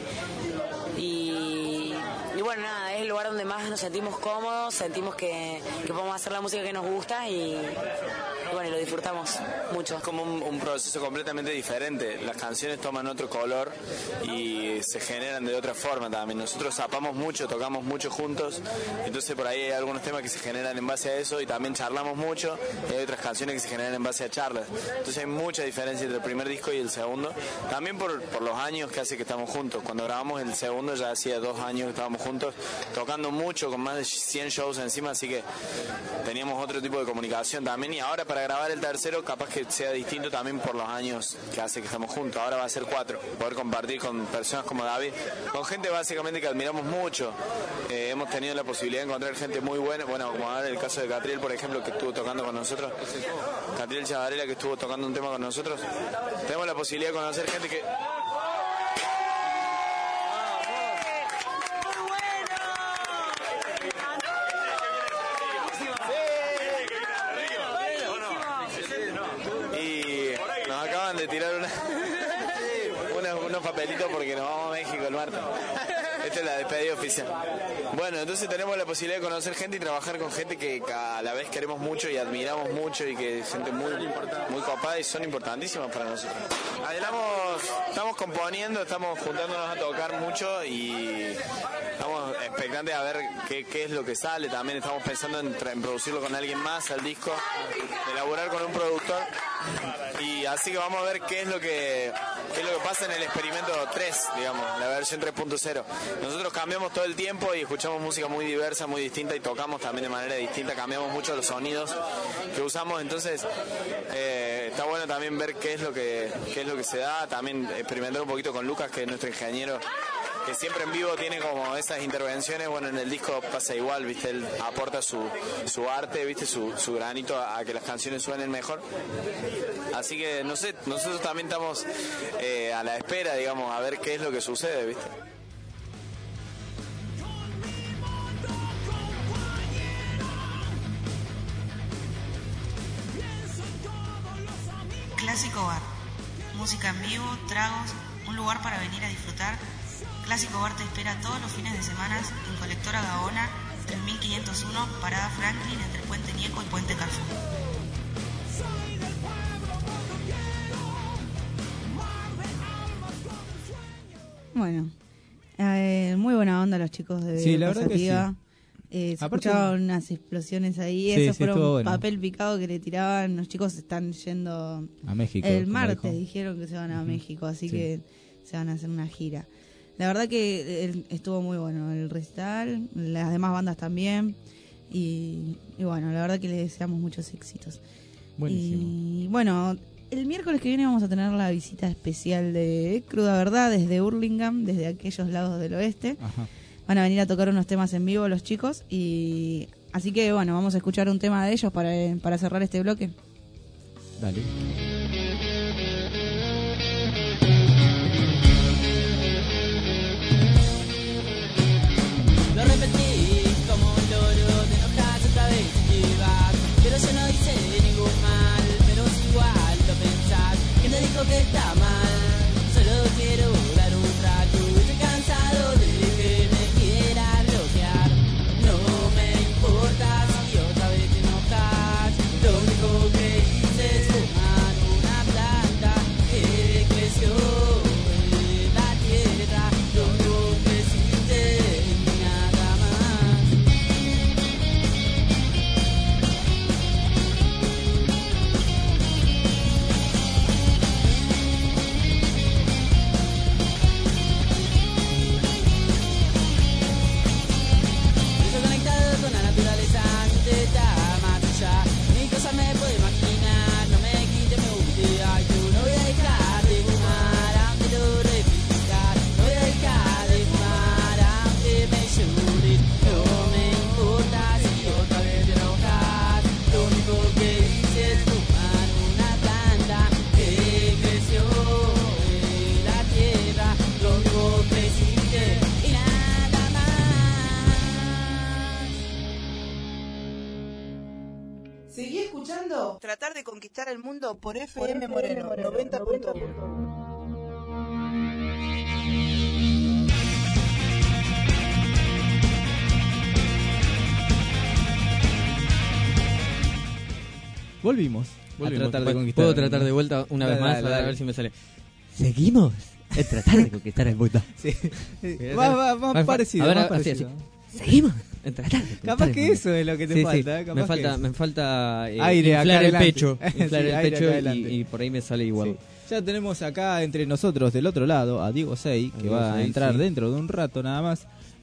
bueno, nada, es el lugar donde más nos sentimos cómodos, sentimos que podemos hacer la música que nos gusta y bueno, y lo disfrutamos mucho. Es como un proceso completamente diferente. Las canciones toman otro color y se generan de otra forma también. Nosotros zapamos mucho, tocamos mucho juntos, entonces por ahí hay algunos temas que se generan en base a eso y también charlamos mucho, y hay otras canciones que se generan en base a charlas. Entonces hay mucha diferencia entre el primer disco y el segundo, también por los años que hace que estamos juntos. Cuando grabamos el segundo ya hacía 2 años que estábamos juntos, tocando mucho, con más de 100 shows encima, así que teníamos otro tipo de comunicación también. Y ahora para para grabar el tercero capaz que sea distinto también por los años que hace que estamos juntos. Ahora va a ser 4, poder compartir con personas como David, con gente básicamente que admiramos mucho. Hemos tenido la posibilidad de encontrar gente muy buena, bueno, como ahora el caso de Catriel, por ejemplo, que estuvo tocando con nosotros, Catriel Chavarela, que estuvo tocando un tema con nosotros. Tenemos la posibilidad de conocer gente que... de tirar unos papelitos porque nos vamos a México el martes. Esta es la despedida oficial. Bueno, entonces tenemos la posibilidad de conocer gente y trabajar con gente que a la vez queremos mucho y admiramos mucho y que es gente muy copada y son importantísimas para nosotros. Estamos componiendo, estamos juntándonos a tocar mucho y estamos expectantes a ver qué es lo que sale. También estamos pensando en producirlo con alguien más al disco, elaborar con un productor. Y así que vamos a ver qué es lo que pasa en el experimento 3, digamos, la versión 3.0. Nosotros cambiamos todo el tiempo y escuchamos música muy diversa, muy distinta y tocamos también de manera distinta, cambiamos mucho los sonidos que usamos, entonces está bueno también ver qué es lo que se da, también experimentar un poquito con Lucas, que es nuestro ingeniero, que siempre en vivo tiene como esas intervenciones. Bueno, en el disco pasa igual, viste, él aporta su arte, viste, su granito a que las canciones suenen mejor. Así que no sé, nosotros también estamos a la espera, digamos, a ver qué es lo que sucede, viste. Clásico Bar, música en vivo, tragos, un lugar para venir a disfrutar. Clásico Bar te espera todos los fines de semana en Colectora Gaona, 3501, Parada Franklin, entre Puente Nieco y Puente Carrefour. Bueno, muy buena onda los chicos de sí, la verdad que sí. Se escuchaban unas explosiones ahí, sí, eso fueron bueno. Papel picado que le tiraban. Los chicos están yendo a México. El martes dijeron que se van a México, así que se van a hacer una gira. La verdad que estuvo muy bueno el recital, las demás bandas también, y bueno, la verdad que les deseamos muchos éxitos. Buenísimo. Y bueno, el miércoles que viene vamos a tener la visita especial de Cruda Verdad desde Hurlingham, desde aquellos lados del oeste. Ajá. Van a venir a tocar unos temas en vivo los chicos, y así que bueno, vamos a escuchar un tema de ellos para cerrar este bloque. Dale. Lo repetís como un loro, te enojas otra vez y vas. Pero yo no hice ningún mal, pero es igual lo pensás. ¿Quién te dijo que está mal? Solo quiero dar un rato, estoy cansado de que me quieras bloquear. No me importa si otra vez te enojas. Lo único que hice es fumar una planta que creció en la tierra. Lo único que hiciste nada más. Estoy conectado con la naturaleza, no te da más allá. Ni cosa me puedo imaginar, no me quites, me guste. Ay, tú no voy a dejar de fumar, aunque lo repitas. No voy a dejar de fumar, aunque me llores. No me importa si otra vez te enojas. Lo único que hice es fumar una planta que creció en la tierra. Lo único que hiciste y nada más. Seguí escuchando Tratar de Conquistar el Mundo por FM Moreno 90.1. Volvimos. A tratar de conquistar. ¿Puedo ¿Puedo tratar de vuelta una vez más? Dale. A ver si me sale. Seguimos en tratar de conquistar el mundo. Sí. Más parecido. A ver, más así, parecido. así. Seguimos en tratar de conquistar Capaz el que mundo. eso es lo que te Sí, falta. sí. Capaz que Me falta aire acá inflar el adelante. pecho. Inflar Sí, el aire pecho acá adelante. y por ahí me sale igual. Sí. Ya tenemos acá entre nosotros del otro lado a Diego Sey, que Diego va a Sey, entrar sí. dentro de un rato nada más.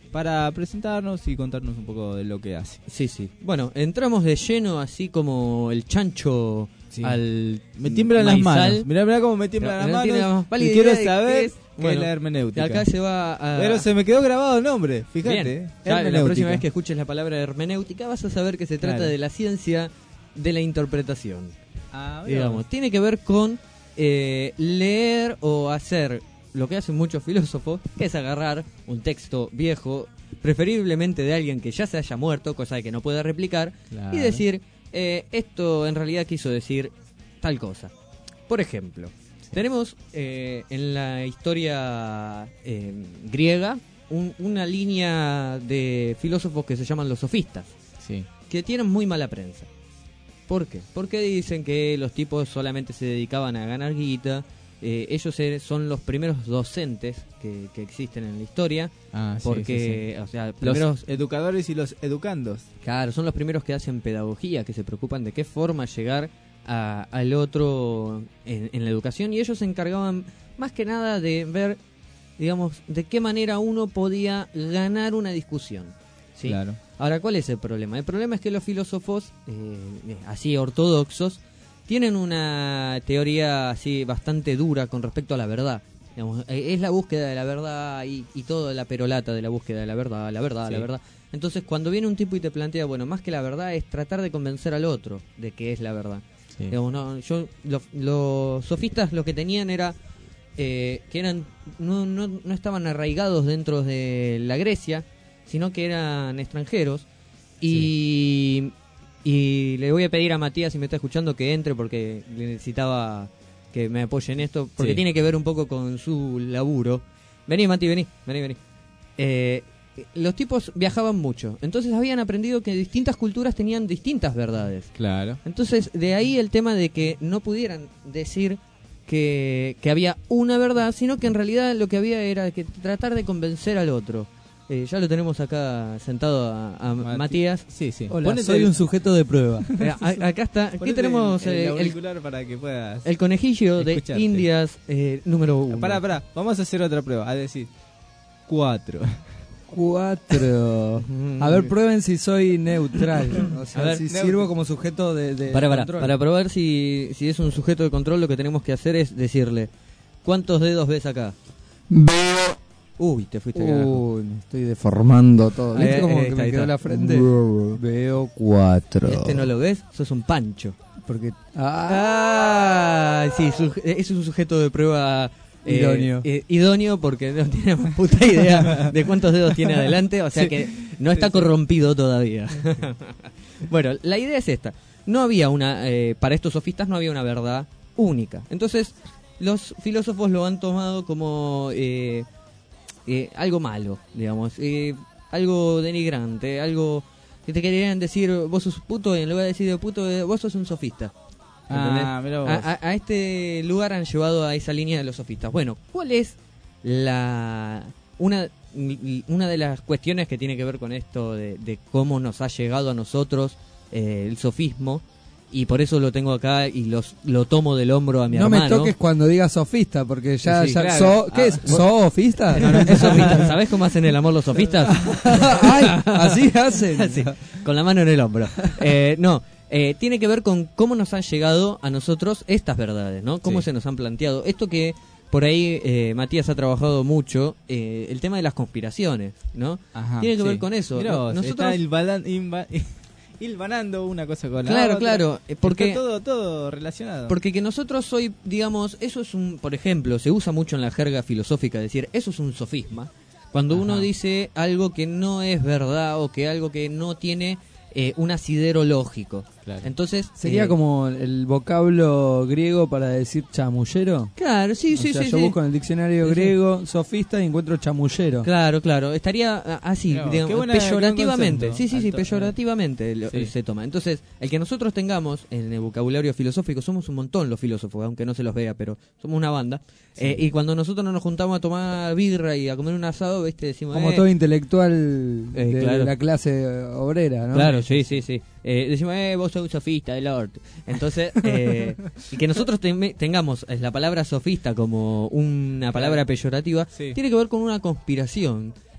para presentarnos y contarnos un poco de lo que hace. Sí, sí. Bueno, entramos de lleno, así como el chancho al me tiemblan las maizal. manos. Mirá cómo me tiemblan las manos. Vale, y quiero idea de saber qué es la hermenéutica. Acá se va a... Pero se me quedó grabado el nombre, fíjate. Bien. Ya, la próxima vez que escuches la palabra hermenéutica vas a saber que se trata de la ciencia de la interpretación. Digamos, tiene que ver con leer o hacer lo que hacen muchos filósofos, que es agarrar un texto viejo, preferiblemente de alguien que ya se haya muerto, cosa de que no pueda replicar, y decir, esto en realidad quiso decir tal cosa. Por ejemplo, tenemos en la historia griega una línea de filósofos que se llaman los sofistas, que tienen muy mala prensa. ¿Por qué? Porque dicen que los tipos solamente se dedicaban a ganar guita. Ellos son los primeros docentes que existen en la historia, porque o sea, los educadores y los educandos. Claro, son los primeros que hacen pedagogía, que se preocupan de qué forma llegar al otro en la educación, y ellos se encargaban más que nada de ver, digamos, de qué manera uno podía ganar una discusión. ¿Sí? Claro. Ahora, ¿cuál es el problema? El problema es que los filósofos, así ortodoxos, tienen una teoría así bastante dura con respecto a la verdad. Digamos, es la búsqueda de la verdad y toda la perolata de la búsqueda de la verdad. La verdad. Entonces, cuando viene un tipo y te plantea, bueno, más que la verdad es tratar de convencer al otro de que es la verdad. Digamos, los sofistas lo que tenían era que eran no estaban arraigados dentro de la Grecia, sino que eran extranjeros. Y le voy a pedir a Matías, si me está escuchando, que entre, porque necesitaba que me apoye en esto, porque tiene que ver un poco con su laburo. Vení, Mati, vení. Los tipos viajaban mucho, entonces habían aprendido que distintas culturas tenían distintas verdades. Claro. Entonces, de ahí el tema de que no pudieran decir que había una verdad, sino que en realidad lo que había era que tratar de convencer al otro. Ya lo tenemos acá sentado a Matías. Sí. Hola, soy un sujeto de prueba. Acá está. Aquí tenemos el auricular para que puedas el conejillo escucharte. de Indias número 1. Pará. Vamos a hacer otra prueba. A decir 4. A ver, prueben si soy neutral. O sea, si sirvo como sujeto de control. Para probar si es un sujeto de control, lo que tenemos que hacer es decirle: ¿cuántos dedos ves acá? Veo. Uy, te fuiste. Me estoy deformando todo. ¿Viste cómo que me quedó la frente? Veo 4. ¿Este no lo ves? Sos un pancho. Porque sí, es un sujeto de prueba idóneo. Idóneo, porque no tiene puta idea de cuántos dedos tiene adelante, o sea que no está corrompido todavía. Bueno, la idea es esta. No había para estos sofistas no había una verdad única. Entonces, los filósofos lo han tomado como algo malo, digamos, algo denigrante, algo que te querían decir vos sos puto, y en lugar de decir de puto, vos sos un sofista. Mirá vos. A este lugar han llevado a esa línea de los sofistas. Bueno, ¿cuál es una de las cuestiones que tiene que ver con esto de cómo nos ha llegado a nosotros el sofismo? Y por eso lo tengo acá y lo tomo del hombro a mi hermano. No me toques cuando digas sofista, porque ya claro. ¿qué es? ¿Sofista? No es sofista. ¿Sabés cómo hacen el amor los sofistas? Ay, así hacen. Así, con la mano en el hombro. Tiene que ver con cómo nos han llegado a nosotros estas verdades, ¿no? Cómo se nos han planteado. Esto que por ahí Matías ha trabajado mucho, el tema de las conspiraciones, ¿no? Ajá, tiene que ver con eso. Mirá, Nosotros está hilvanando una cosa con la otra. Claro, porque está todo relacionado. Porque que nosotros hoy, digamos, eso es por ejemplo, se usa mucho en la jerga filosófica decir, eso es un sofisma. Cuando uno dice algo que no es verdad o que algo que no tiene un asidero lógico. Claro. Entonces sería como el vocablo griego para decir chamullero. Claro, sí. Yo busco en el diccionario griego sofista y encuentro chamullero. Claro, estaría así, digamos, peyorativamente. Sí, peyorativamente se toma. Entonces, el que nosotros tengamos en el vocabulario filosófico, somos un montón los filósofos, aunque no se los vea, pero somos una banda. Y cuando nosotros nos juntamos a tomar birra y a comer un asado, ¿viste? Decimos como todo intelectual de la clase obrera, ¿no? Claro, sí. Decimos, vos sos un sofista del orto. Entonces, y que nosotros tengamos la palabra sofista como una palabra peyorativa, tiene que ver con una conspiración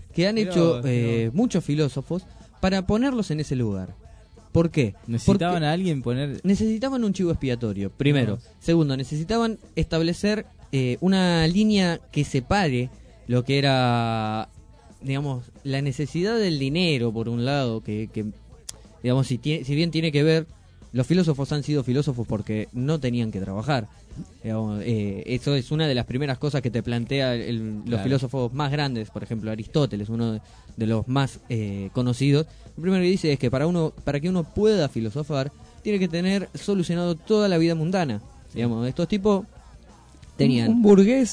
que han hecho muchos filósofos para ponerlos en ese lugar. ¿Por qué? Necesitaban a alguien poner... Necesitaban un chivo expiatorio, primero. No. Segundo, necesitaban establecer una línea que separe lo que era, digamos, la necesidad del dinero, por un lado, que digamos, si bien tiene que ver, los filósofos han sido filósofos porque no tenían que trabajar. Digamos, eso es una de las primeras cosas que te plantea los filósofos más grandes, por ejemplo Aristóteles, uno de los más conocidos. Lo primero que dice es que para que uno pueda filosofar, tiene que tener solucionado toda la vida mundana. Digamos, estos tipos tenían un burgués,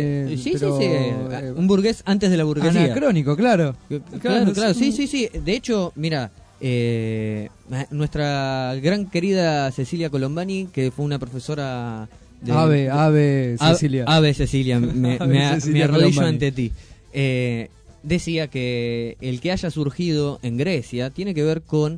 un burgués antes de la burguesía. Anacrónico, claro. Claro, sí. De hecho, mira, nuestra gran querida Cecilia Colombani, que fue una profesora de Ave Cecilia. Ave Cecilia, me Cecilia arrodillo Colombani. ante ti. Decía que el que haya surgido en Grecia tiene que ver con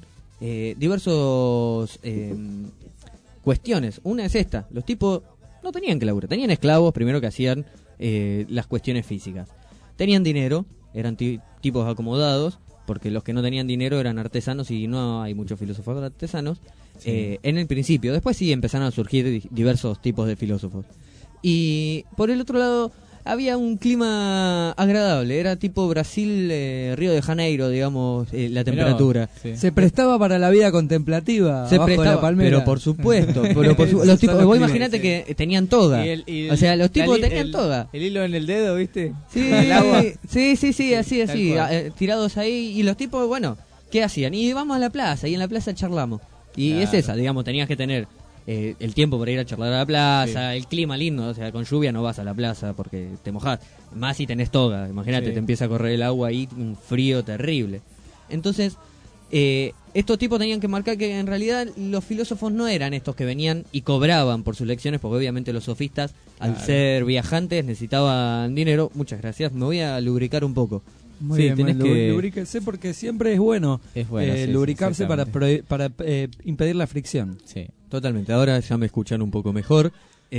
diversos cuestiones. Una es esta: los tipos no tenían que laburar, tenían esclavos primero que hacían las cuestiones físicas. Tenían dinero, eran tipos acomodados, porque los que no tenían dinero eran artesanos y no hay muchos filósofos artesanos en el principio. Después sí empezaron a surgir diversos tipos de filósofos. Y por el otro lado había un clima agradable, era tipo Brasil, Río de Janeiro, digamos, la temperatura. Se prestaba para la vida contemplativa abajo de la palmera. Pero por supuesto, los tipos, vos imaginate que tenían toga. O sea, los tipos tenían toga. El hilo en el dedo, ¿viste? Sí, el agua. Sí, así, tirados ahí. Y los tipos, bueno, ¿qué hacían? Y vamos a la plaza, y en la plaza charlamos. Y es esa, digamos, tenías que tener el tiempo para ir a charlar a la plaza, el clima lindo, o sea, con lluvia no vas a la plaza porque te mojás, más si tenés toga, imagínate, te empieza a correr el agua ahí, un frío terrible. Entonces, estos tipos tenían que marcar que en realidad los filósofos no eran estos que venían y cobraban por sus lecciones, porque obviamente los sofistas, al ser viajantes, necesitaban dinero. Muchas gracias, me voy a lubricar un poco. Muy bien, tenés que lubríquese porque siempre es bueno, lubricarse para impedir la fricción. Sí, totalmente. Ahora ya me escuchan un poco mejor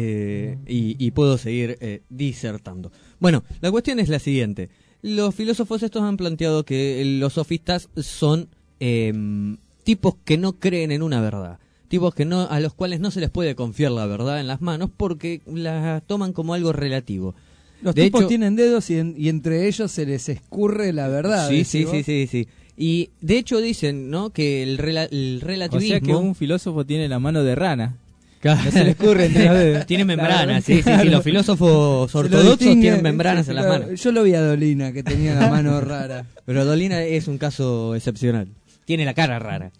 y puedo seguir disertando. Bueno, la cuestión es la siguiente. Los filósofos estos han planteado que los sofistas son tipos que no creen en una verdad. Tipos a los cuales no se les puede confiar la verdad en las manos porque la toman como algo relativo. Los tipos tienen dedos y entre ellos se les escurre la verdad. Sí. Y de hecho dicen, ¿no?, que el relativismo... O sea que un filósofo tiene la mano de rana. No se le escurre entre los dedos. Tiene membranas, sí. Los filósofos ortodoxos tienen membranas en las manos. Yo lo vi a Dolina, que tenía la mano rara. Pero Dolina es un caso excepcional. Tiene la cara rara.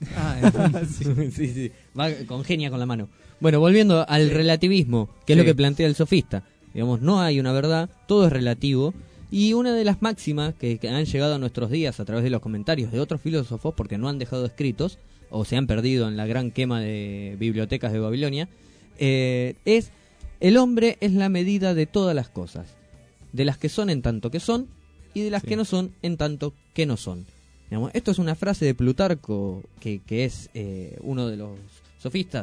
Sí. Congenia con la mano. Bueno, volviendo al relativismo, que es lo que plantea el sofista. Digamos, no hay una verdad, todo es relativo. Y una de las máximas que han llegado a nuestros días a través de los comentarios de otros filósofos, porque no han dejado escritos o se han perdido en la gran quema de bibliotecas de Babilonia, es: el hombre es la medida de todas las cosas, de las que son en tanto que son y de las que no son en tanto que no son. Digamos, esto es una frase de Plutarco, que es uno de los sofistas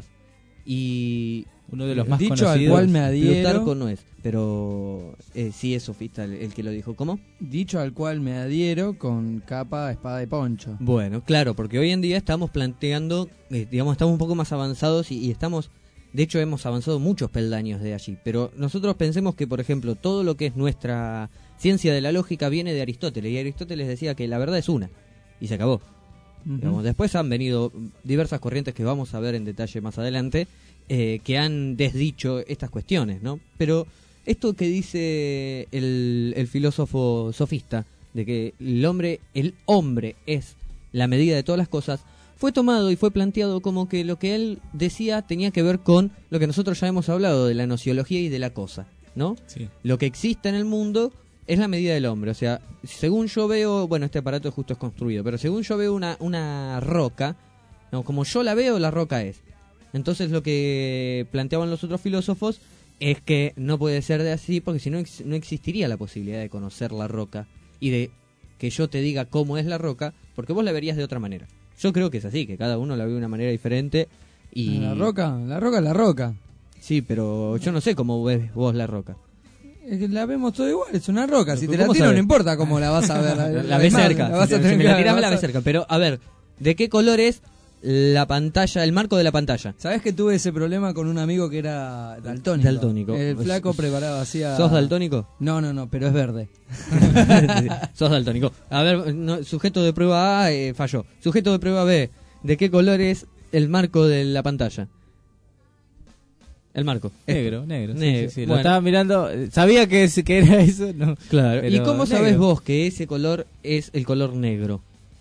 y uno de los más dicho conocidos. Al cual me adhiero. Plutarco no es, pero sí es sofista el que lo dijo. ¿Cómo? Dicho al cual me adhiero con capa, espada y poncho. Bueno, claro, porque hoy en día estamos planteando, digamos, estamos un poco más avanzados y estamos, de hecho hemos avanzado muchos peldaños de allí, pero nosotros pensemos que, por ejemplo, todo lo que es nuestra ciencia de la lógica viene de Aristóteles, y Aristóteles decía que la verdad es una, y se acabó. Digamos, después han venido diversas corrientes que vamos a ver en detalle más adelante, que han desdicho estas cuestiones, ¿no? Pero esto que dice el filósofo sofista, de que el hombre es la medida de todas las cosas, fue tomado y fue planteado como que lo que él decía tenía que ver con lo que nosotros ya hemos hablado de la nociología y de la cosa, ¿no? Sí. Lo que existe en el mundo es la medida del hombre. O sea, según yo veo, bueno, este aparato justo es construido, pero según yo veo una roca, ¿no?, como yo la veo, la roca es. Entonces lo que planteaban los otros filósofos es que no puede ser de así, porque si no, no existiría la posibilidad de conocer la roca y de que yo te diga cómo es la roca, porque vos la verías de otra manera. Yo creo que es así, que cada uno la ve de una manera diferente. Y La roca es la roca. Sí, pero yo no sé cómo ves vos la roca. La vemos todo igual, es una roca. Si te la ¿Cómo tiro sabes? no importa cómo la vas a ver. La ves cerca. La vas a Si tener me que- la tirás, vas la a- ves cerca. Pero, a ver, ¿de qué color es la pantalla, el marco de la pantalla? ¿Sabés que tuve ese problema con un amigo que era daltónico? Daltónico. El flaco preparaba hacía... ¿Sos daltónico? No, pero es verde. Sos daltónico. A ver, sujeto de prueba A falló. Sujeto de prueba B, ¿de qué color es el marco de la pantalla? El marco. Negro. Sí, sí. Lo Bueno. estaba mirando, sabía que era eso, no. Claro. ¿Y Pero cómo sabés negro. vos que ese color es el color negro?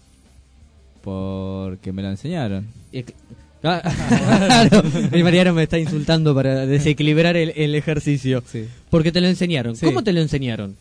Porque me lo enseñaron. Claro, y Mariano me está insultando para desequilibrar el ejercicio. Sí. Porque te lo enseñaron. Sí. ¿Cómo te lo enseñaron?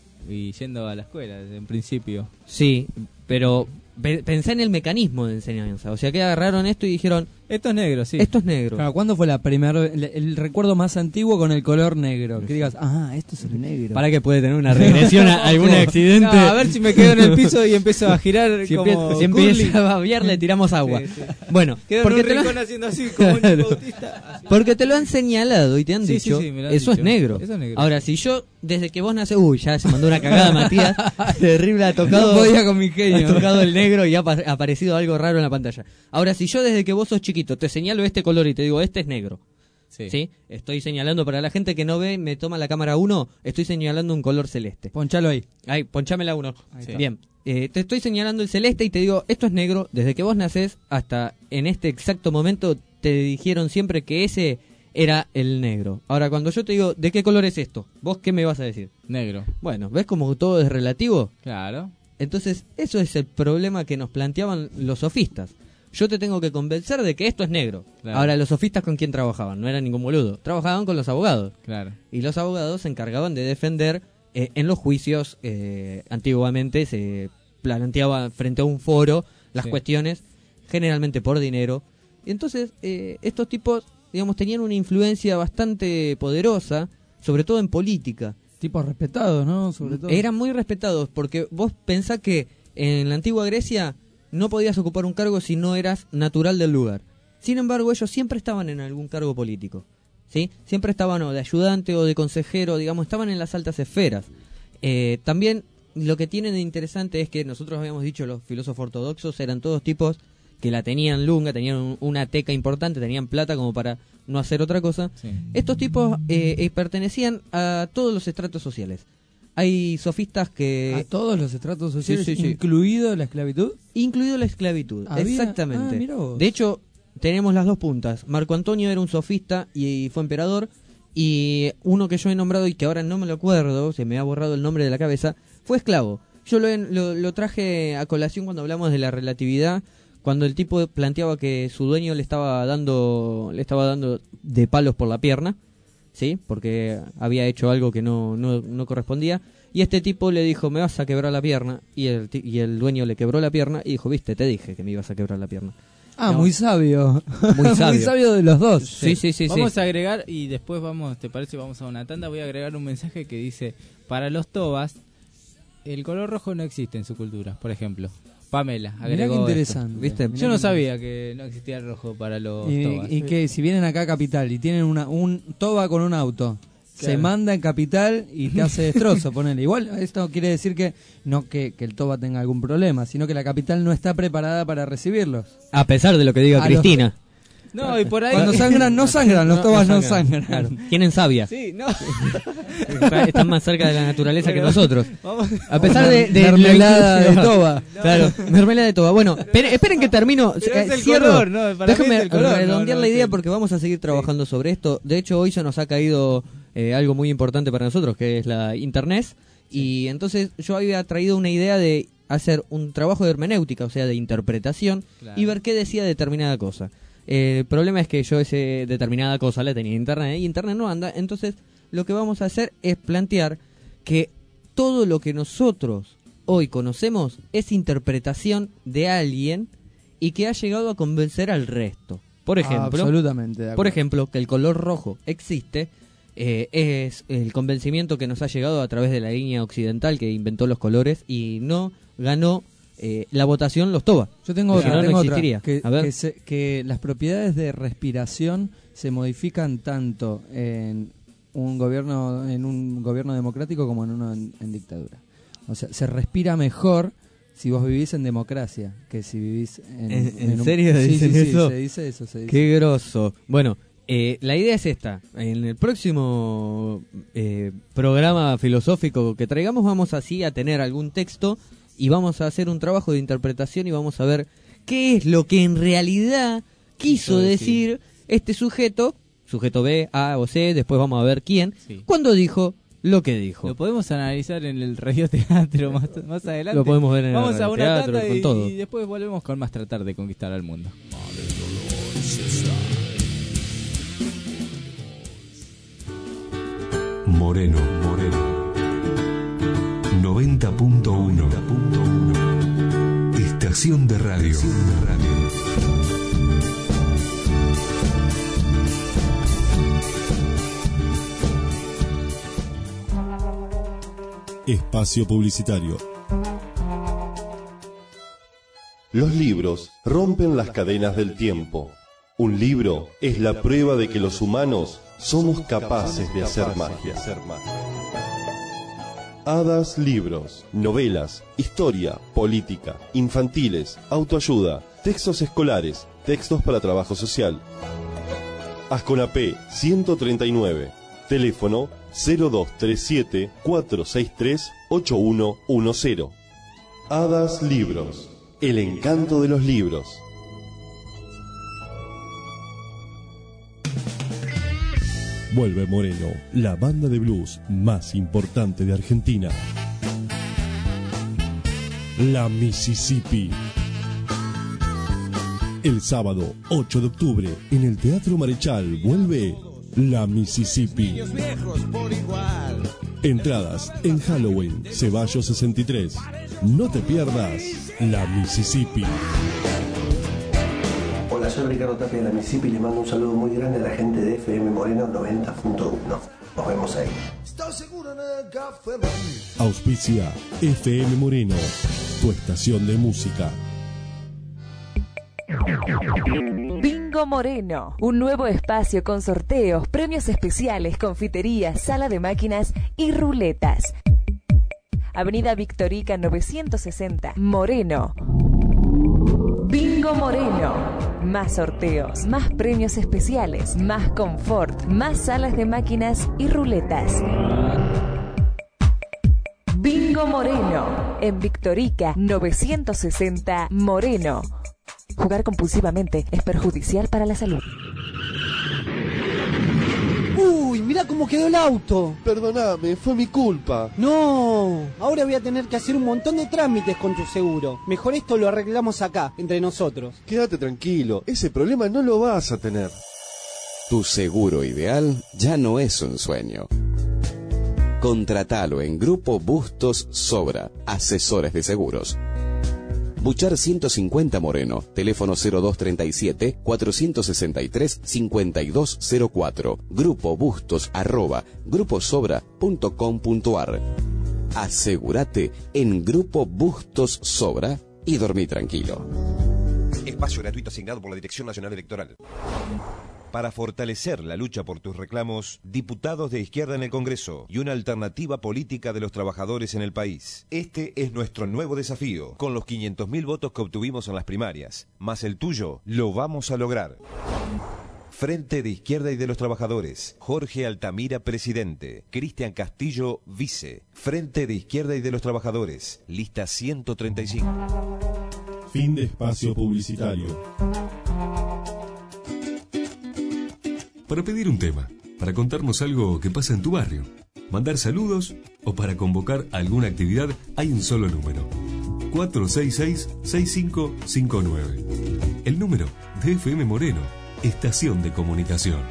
Y yendo a la escuela, en principio. Sí, pero pensé en el mecanismo de enseñanza. O sea, que agarraron esto y dijeron... Esto es negro, sí. Esto es negro. Claro, ¿cuándo fue la primera el recuerdo más antiguo con el color negro? Que digas, esto es el negro. Para que puede tener una regresión a algún accidente. No, a ver si me quedo en el piso y empiezo a girar Si como si curling. empieza a babear, le tiramos agua. Sí, sí. Bueno, Quedo en un rincón haciendo así como un bautista. Así. porque te lo han señalado y te han Sí, dicho, sí, sí, me lo han eso dicho. es negro. Eso es negro. Ahora, si yo, desde que vos nacés, ya se mandó una cagada Matías, terrible, ha tocado, No podía con mi genio. ha tocado el negro y ha aparecido algo raro en la pantalla. Ahora, si yo desde que vos sos chiquito te señalo este color y te digo, este es negro. Sí. Estoy señalando, para la gente que no ve, me toma la cámara 1, estoy señalando un color celeste. Ponchalo ahí. Ahí, ponchame la 1. está. Bien. Te estoy señalando el celeste y te digo, esto es negro. Desde que vos nacés hasta en este exacto momento te dijeron siempre que ese era el negro. Ahora, cuando yo te digo, ¿de qué color es esto? ¿Vos qué me vas a decir? Negro. Bueno, ¿ves cómo todo es relativo? Claro. Entonces, eso es el problema que nos planteaban los sofistas. Yo te tengo que convencer de que esto es negro. Claro. Ahora, los sofistas, ¿con quién trabajaban? No eran ningún boludo. Trabajaban con los abogados. Claro. Y los abogados se encargaban de defender en los juicios. Antiguamente se planteaba frente a un foro las Sí. cuestiones, generalmente por dinero. Y entonces, estos tipos, digamos, tenían una influencia bastante poderosa, sobre todo en política. Tipos respetados, ¿no? Sobre todo. Eran muy respetados, porque vos pensás que en la antigua Grecia no podías ocupar un cargo si no eras natural del lugar. Sin embargo, ellos siempre estaban en algún cargo político, ¿sí? Siempre estaban o de ayudante o de consejero, digamos, estaban en las altas esferas. También lo que tienen de interesante es que nosotros habíamos dicho, los filósofos ortodoxos eran todos tipos que la tenían lunga, tenían una teca importante, tenían plata como para no hacer otra cosa. Sí. Estos tipos pertenecían a todos los estratos sociales. Hay sofistas que... ¿A todos los estratos sociales, Sí, sí, sí. incluido la esclavitud? Incluido la esclavitud, ¿Había? exactamente. Ah, mirá vos. De hecho, tenemos las dos puntas. Marco Antonio era un sofista y fue emperador, y uno que yo he nombrado y que ahora no me lo acuerdo, se me ha borrado el nombre de la cabeza, fue esclavo. Yo lo traje a colación cuando hablamos de la relatividad, cuando el tipo planteaba que su dueño le estaba dando de palos por la pierna, ¿sí? Porque había hecho algo que no correspondía. Y este tipo le dijo, me vas a quebrar la pierna. Y el dueño le quebró la pierna y dijo, viste, te dije que me ibas a quebrar la pierna. Ah, No. muy sabio. Muy sabio. Muy sabio de los dos. Sí. Vamos a agregar, y después ¿te parece? Vamos a una tanda. Voy a agregar un mensaje que dice, para los tobas, el color rojo no existe en su cultura, por ejemplo. Pamela Mirá agregó qué esto. interesante. ¿Viste? Mirá Yo no qué sabía que no existía el rojo para los tobas. Y que si vienen acá a Capital y tienen un toba con un auto, se Claro. manda en Capital y te hace destrozo, ponele. Igual esto quiere decir que no que el toba tenga algún problema, sino que la Capital no está preparada para recibirlos. A pesar de lo que diga A los- Cristina. No, y por ahí... Cuando sangran, no sangran, los tobas no sangran. Claro. Tienen savia. Sí, no. Están más cerca de la naturaleza que Pero- nosotros. Vamos- A pesar de Mermelada la inclusión. de toba. Claro, mermelada de toba. Bueno, esperen que termino. Pero es el Cierro. color, ¿no? Para mí Déjame es el color, redondear no la es idea el- porque vamos a seguir trabajando sobre esto. De hecho, hoy se nos ha caído algo muy importante para nosotros, que es la internet. Y entonces yo había traído una idea de hacer un trabajo de hermenéutica, o sea, de interpretación, Claro. y ver qué decía determinada cosa. El problema es que yo ese determinada cosa la tenía en internet y internet no anda. Entonces lo que vamos a hacer es plantear que todo lo que nosotros hoy conocemos es interpretación de alguien y que ha llegado a convencer al resto. Por ejemplo, Absolutamente. de por acuerdo. ejemplo, que el color rojo existe, es el convencimiento que nos ha llegado a través de la línea occidental que inventó los colores y no ganó la votación los toba. Yo tengo Porque otra, no tengo otra, existiría. que, A ver. que las propiedades de respiración se modifican tanto en un gobierno democrático como en uno en dictadura. O sea, se respira mejor si vos vivís en democracia que si vivís ¿En serio dicen eso? Se dice eso. Qué grosso. Bueno, la idea es esta. En el próximo programa filosófico que traigamos vamos así a tener algún texto y vamos a hacer un trabajo de interpretación y vamos a ver qué es lo que en realidad quiso decir este sujeto B, A o C, después vamos a ver quién, cuando dijo lo que dijo. Lo podemos analizar en el radioteatro más adelante. Lo podemos ver en vamos el a una radioteatro, tanda con todo. Y después volvemos con más Tratar de Conquistar al Mundo. Moreno 90.1 Estación de radio. Espacio publicitario. Los libros rompen las cadenas del tiempo. Un libro es la prueba de que los humanos somos capaces de hacer magia. Hadas Libros, novelas, historia, política, infantiles, autoayuda, textos escolares, textos para trabajo social. Asconapé 139, teléfono 0237-463-8110. Hadas Libros, el encanto de los libros. Vuelve Moreno, la banda de blues más importante de Argentina. La Mississippi. El sábado 8 de octubre en el Teatro Marechal vuelve La Mississippi. Entradas en Halloween, Ceballos 63. No te pierdas La Mississippi. Hola, soy Ricardo Tapia de La Mississippi y le mando un saludo muy grande a la gente de FM Moreno 90.1. Nos vemos ahí. Auspicia FM Moreno, tu estación de música. Bingo Moreno, un nuevo espacio con sorteos, premios especiales, confiterías, sala de máquinas y ruletas. Avenida Victorica 960, Moreno. Bingo Moreno. Más sorteos, más premios especiales, más confort, más salas de máquinas y ruletas. Bingo Moreno. En Victorica 960, Moreno. Jugar compulsivamente es perjudicial para la salud. ¡Uy! ¡Mirá cómo quedó el auto! Perdóname, fue mi culpa. ¡No! Ahora voy a tener que hacer un montón de trámites con tu seguro. Mejor esto lo arreglamos acá, entre nosotros. Quédate tranquilo, ese problema no lo vas a tener. Tu seguro ideal ya no es un sueño. Contratalo en Grupo Bustos Sobra, asesores de seguros. Buchar 150 Moreno, teléfono 0237-463-5204, Grupo Bustos @gruposobra.com.ar. Asegúrate en Grupo Bustos Sobra y dormí tranquilo. Espacio gratuito asignado por la Dirección Nacional Electoral. Para fortalecer la lucha por tus reclamos, diputados de izquierda en el Congreso y una alternativa política de los trabajadores en el país. Este es nuestro nuevo desafío. Con los 500.000 votos que obtuvimos en las primarias, más el tuyo, lo vamos a lograr. Frente de Izquierda y de los Trabajadores, Jorge Altamira, presidente. Cristian Castillo, vice. Frente de Izquierda y de los Trabajadores, lista 135. Fin de espacio publicitario. Para pedir un tema, para contarnos algo que pasa en tu barrio, mandar saludos o para convocar alguna actividad, hay un solo número: 466-6559. El número de FM Moreno, estación de comunicación.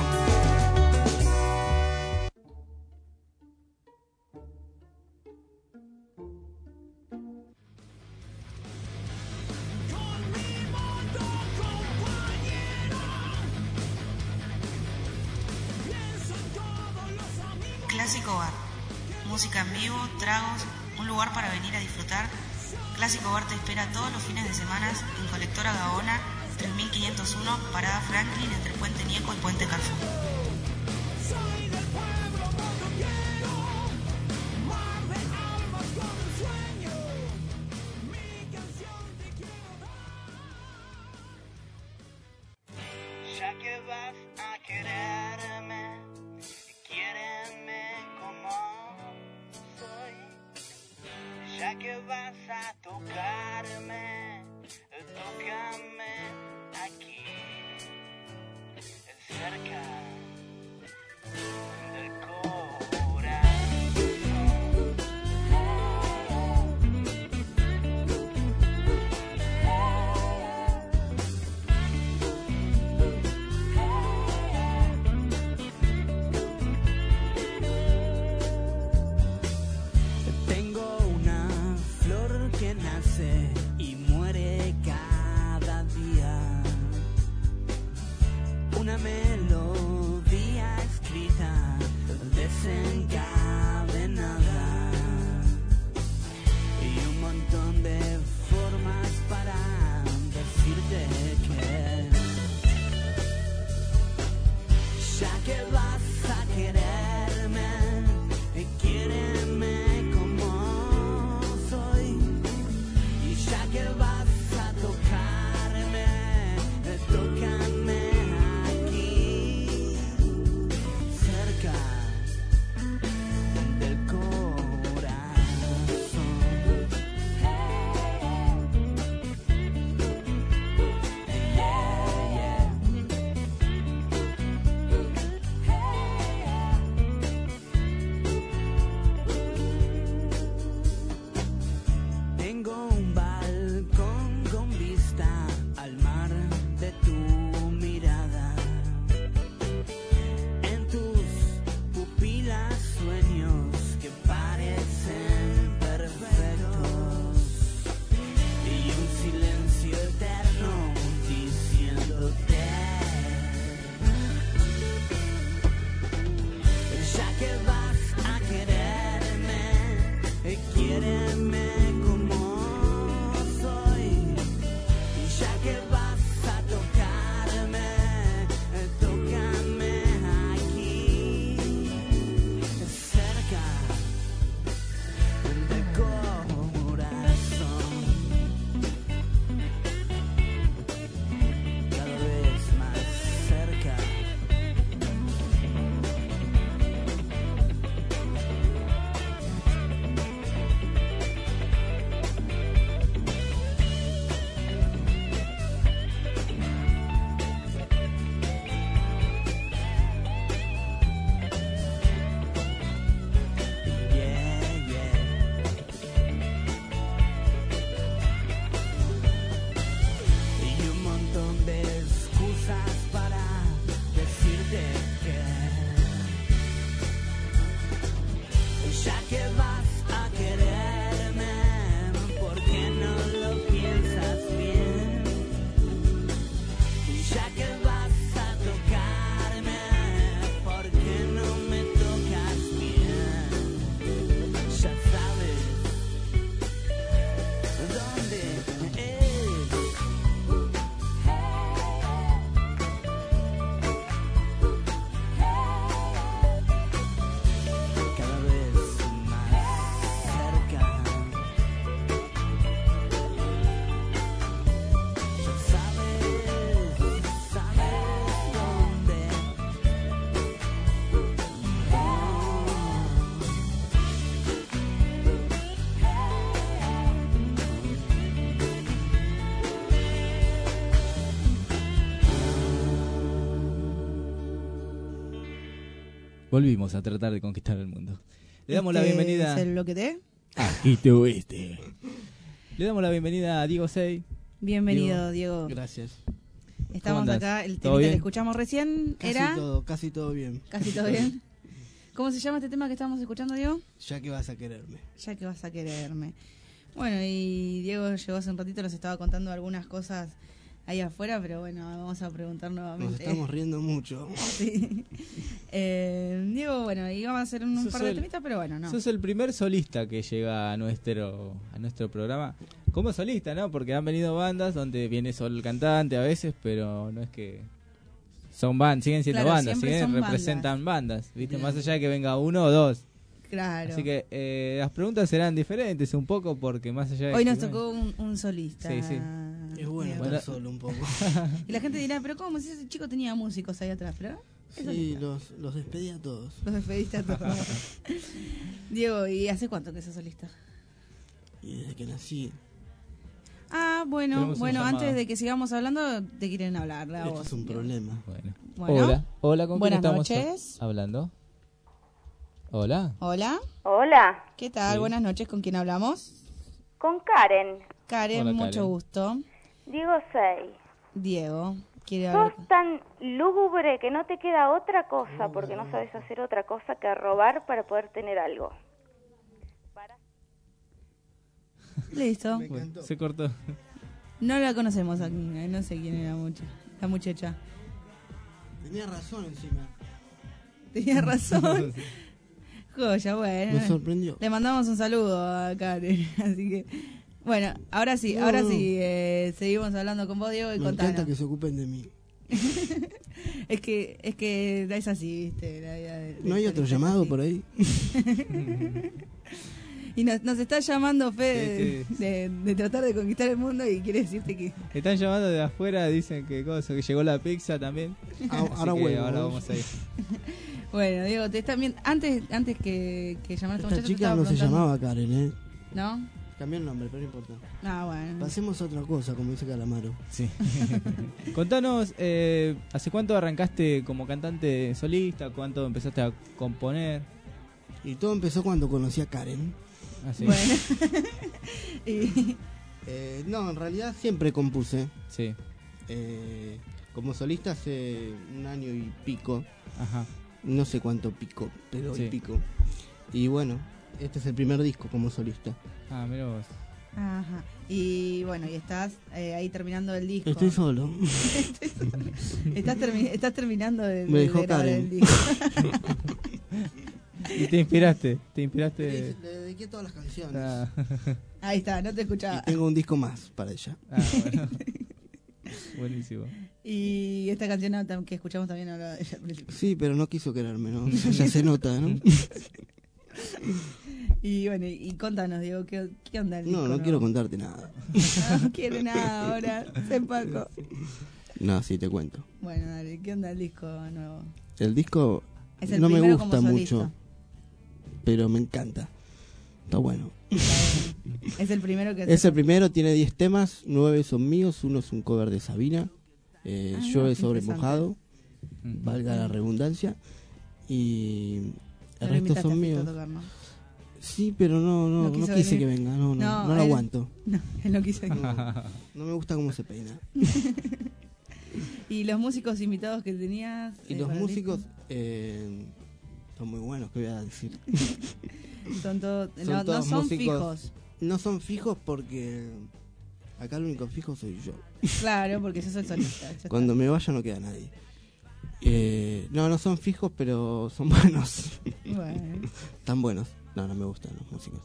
Clásico Bar. Música en vivo, tragos, un lugar para venir a disfrutar. Clásico Bar te espera todos los fines de semana en Colectora Gaona, 3501, Parada Franklin, entre Puente Nieco y Puente Carrefour. una melodía escrita, desencadenada, y un montón de formas para decirte que ya que vas a quererme, quiéreme como soy, y ya que vas a tocarme, tócame aquí, cerca del corazón. Tengo un balcón con vista al mar de tu mirada. En tus pupilas sueños que parecen perfectos, y un silencio eterno diciéndote: ya que vas a quererme, quiéreme como soy, y ya que vas a tocarme, tócame aquí, cerca del corazón, cada vez más cerca. Y un montón de excusas para decirte que ya que vas a quererme, ¿por qué no lo piensas bien? Y ya que vas a tocarme, ¿por qué no me tocas bien? Ya sabes dónde es. Cada vez más cerca. Ya sabes dónde. Volvimos a tratar de conquistar el mundo. Le damos la bienvenida. ¿Es el bloque T? Aquí te oíste. Le damos la bienvenida a Diego Sey. Bienvenido, Diego. Gracias. Estamos ¿Cómo andás? acá, el ¿Todo temita que bien? escuchamos recién era... Casi todo bien. Casi todo bien. ¿Cómo se llama este tema que estábamos escuchando, Diego? Ya que vas a quererme. Ya que vas a quererme. Bueno, y Diego llegó hace un ratito, nos estaba contando algunas cosas ahí afuera, pero bueno, vamos a preguntar nuevamente. Nos estamos riendo mucho. Sí. Diego, bueno, íbamos a hacer un par de temitas, pero bueno, no. Sos el primer solista que llega a nuestro programa. Como solista, ¿no? Porque han venido bandas donde viene solo el cantante a veces, pero no es que... Son bandas, siguen siendo Claro, bandas, siempre son representan bandas, ¿viste? Más allá de que venga uno o dos. Claro. Así que las preguntas serán diferentes un poco porque más allá de... Hoy que- nos tocó un solista. Sí, sí. Es bueno estar solo un poco. Y la gente dirá, pero ¿cómo? Si ese chico tenía músicos ahí atrás, pero... es Sí, solista. los despedí a todos. Los despediste a todos. Diego, ¿y hace cuánto que sos solista? Y desde que nací. Ah, bueno, Tenemos un bueno, llamado. antes de que sigamos hablando, te quieren hablar. La Esto voz, es un Diego. problema. Bueno. Hola, ¿con quién Buenas estamos noches. hablando? Hola. Hola. Hola, ¿Qué tal? Sí. Buenas noches. ¿Con quién hablamos? con Karen. Karen, Hola, mucho Karen. gusto. Diego 6. Diego, quiere hablar. Sos tan lúgubre que no te queda otra cosa porque no sabes hacer otra cosa que robar para poder tener algo. Listo. Bueno, se cortó. No la conocemos aquí, no sé quién era la muchacha. Tenía razón encima. Tenía razón. Joya, bueno. Me sorprendió. Le mandamos un saludo a Karen, así que... Bueno, ahora sí, seguimos hablando con vos, Diego, y me contanos. encanta que se ocupen de mí. es que es así, ¿viste? La vida ¿No hay otro llamado así. por ahí? Y nos está llamando Fede de tratar de conquistar el mundo y quiere decirte que... Están llamando de afuera, dicen que llegó la pizza también. Ahora vuelvo. Ahora vamos a ir. Bueno, Diego, te están viendo... Antes que llamara a esta chica no se llamaba Karen, ¿eh? ¿No? Cambió el nombre, pero no importa. Ah, bueno. Pasemos a otra cosa, como dice Calamaro. Sí. Contanos, ¿hace cuánto arrancaste como cantante solista? ¿Cuánto empezaste a componer? Y todo empezó cuando conocí a Karen. ¿Ah, sí? Bueno. Y... no, en realidad siempre compuse. Sí. Como solista hace 1 año y pico. Ajá. No sé cuánto pico, pero Sí. pico. Y bueno, este es el primer disco como solista. Ah, mira vos. Ajá. Y bueno, y estás ahí terminando el disco. Estoy solo. Estás terminando de dejó grabar Karen. el disco. ¿Y te inspiraste? Le dediqué todas las canciones. Ah. Ahí está, no te escuchaba. Y tengo un disco más para ella. Ah, bueno. Buenísimo. Y esta canción que escuchamos también hablaba de ella al principio. Sí, pero no quiso quererme, ¿no? Ya se nota, ¿no? Y bueno, y contanos, Diego, ¿qué onda el disco? No quiero contarte nada. No quiere nada ahora, se empacó. No, sí, te cuento. Bueno, dale, ¿qué onda el disco nuevo? El disco Es el no me primero gusta como solista. mucho, pero me encanta. Está bueno. Es el primero que... Es el primero, tiene 10 temas, 9 son míos, 1 es un cover de Sabina, Llueve sobre mojado, valga la redundancia, y el resto son míos. Tocar, ¿no? Sí, pero no quise que venga, no lo aguanto. No, él no quiso que No me gusta cómo se peina. ¿Y los músicos invitados que tenías? Y los músicos son muy buenos, ¿qué voy a decir? Son todos, Son todos son músicos. fijos. No son fijos porque acá el único fijo soy yo. Claro, porque sos el solista. Cuando me vaya no queda nadie. No son fijos, pero son buenos. Bueno. Están buenos. No me gustan los músicos.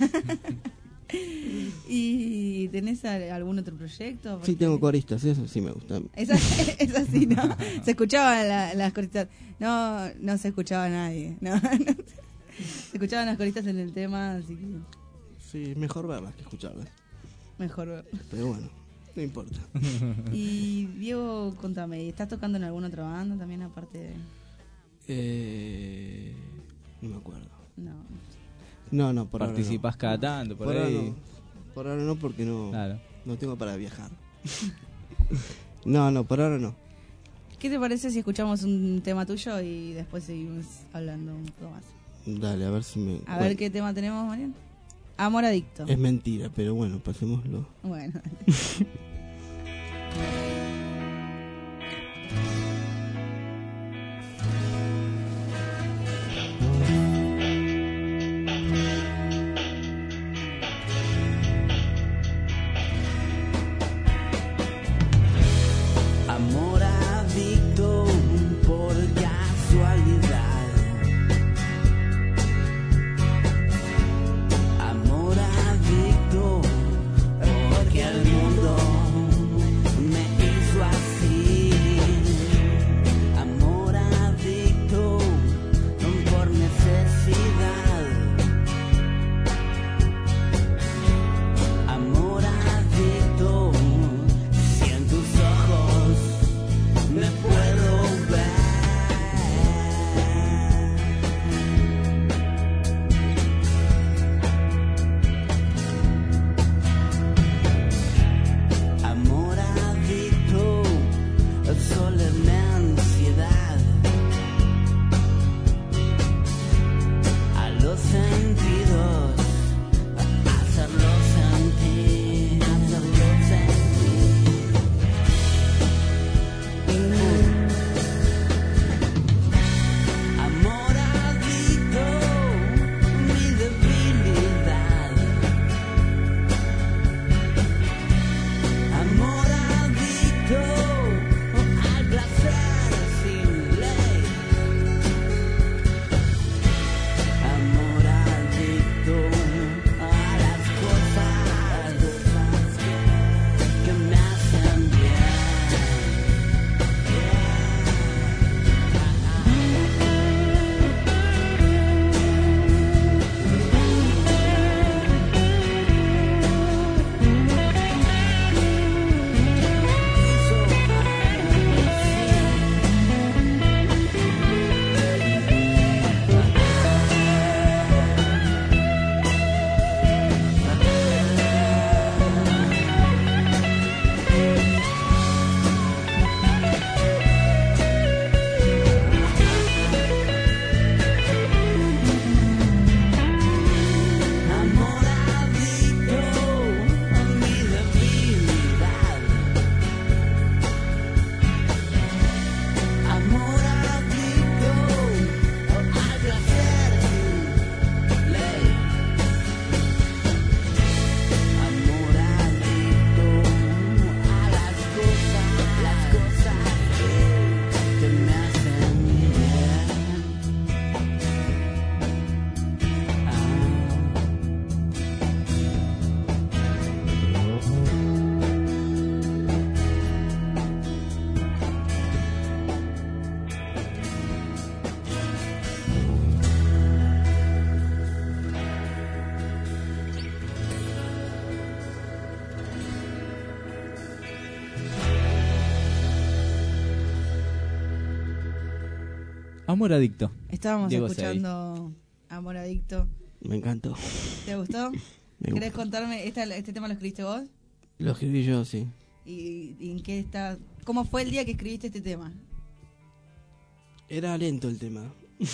¿Y tenés algún otro proyecto? Sí, tengo coristas, eso sí me gusta. Es así, ¿no? Se escuchaban las coristas. No se escuchaba nadie. No. Se escuchaban las coristas en el tema, así que... Sí, mejor verlas que escucharlas. Mejor verlas. Pero bueno, no importa. Y Diego, contame, ¿estás tocando en alguna otra banda también aparte de...? No me acuerdo. No, por ahora ¿Participás no. cada tanto por ahora ahí? no. Por ahora no, porque no tengo para viajar. Por ahora no. ¿Qué te parece si escuchamos un tema tuyo y después seguimos hablando un poco más? Dale, a ver si me... A ver qué tema tenemos, Marian. Amor adicto. Es mentira, pero bueno, pasémoslo. Bueno. Amor adicto por casualidad. Amor adicto porque el mundo Amor Adicto. Estábamos Diego escuchando Amor Adicto. Me encantó. ¿Te gustó? Me ¿Querés gustó. contarme? ¿Este tema lo escribiste vos? Lo escribí yo, sí. ¿Y en qué está? ¿Cómo fue el día que escribiste este tema? Era lento el tema.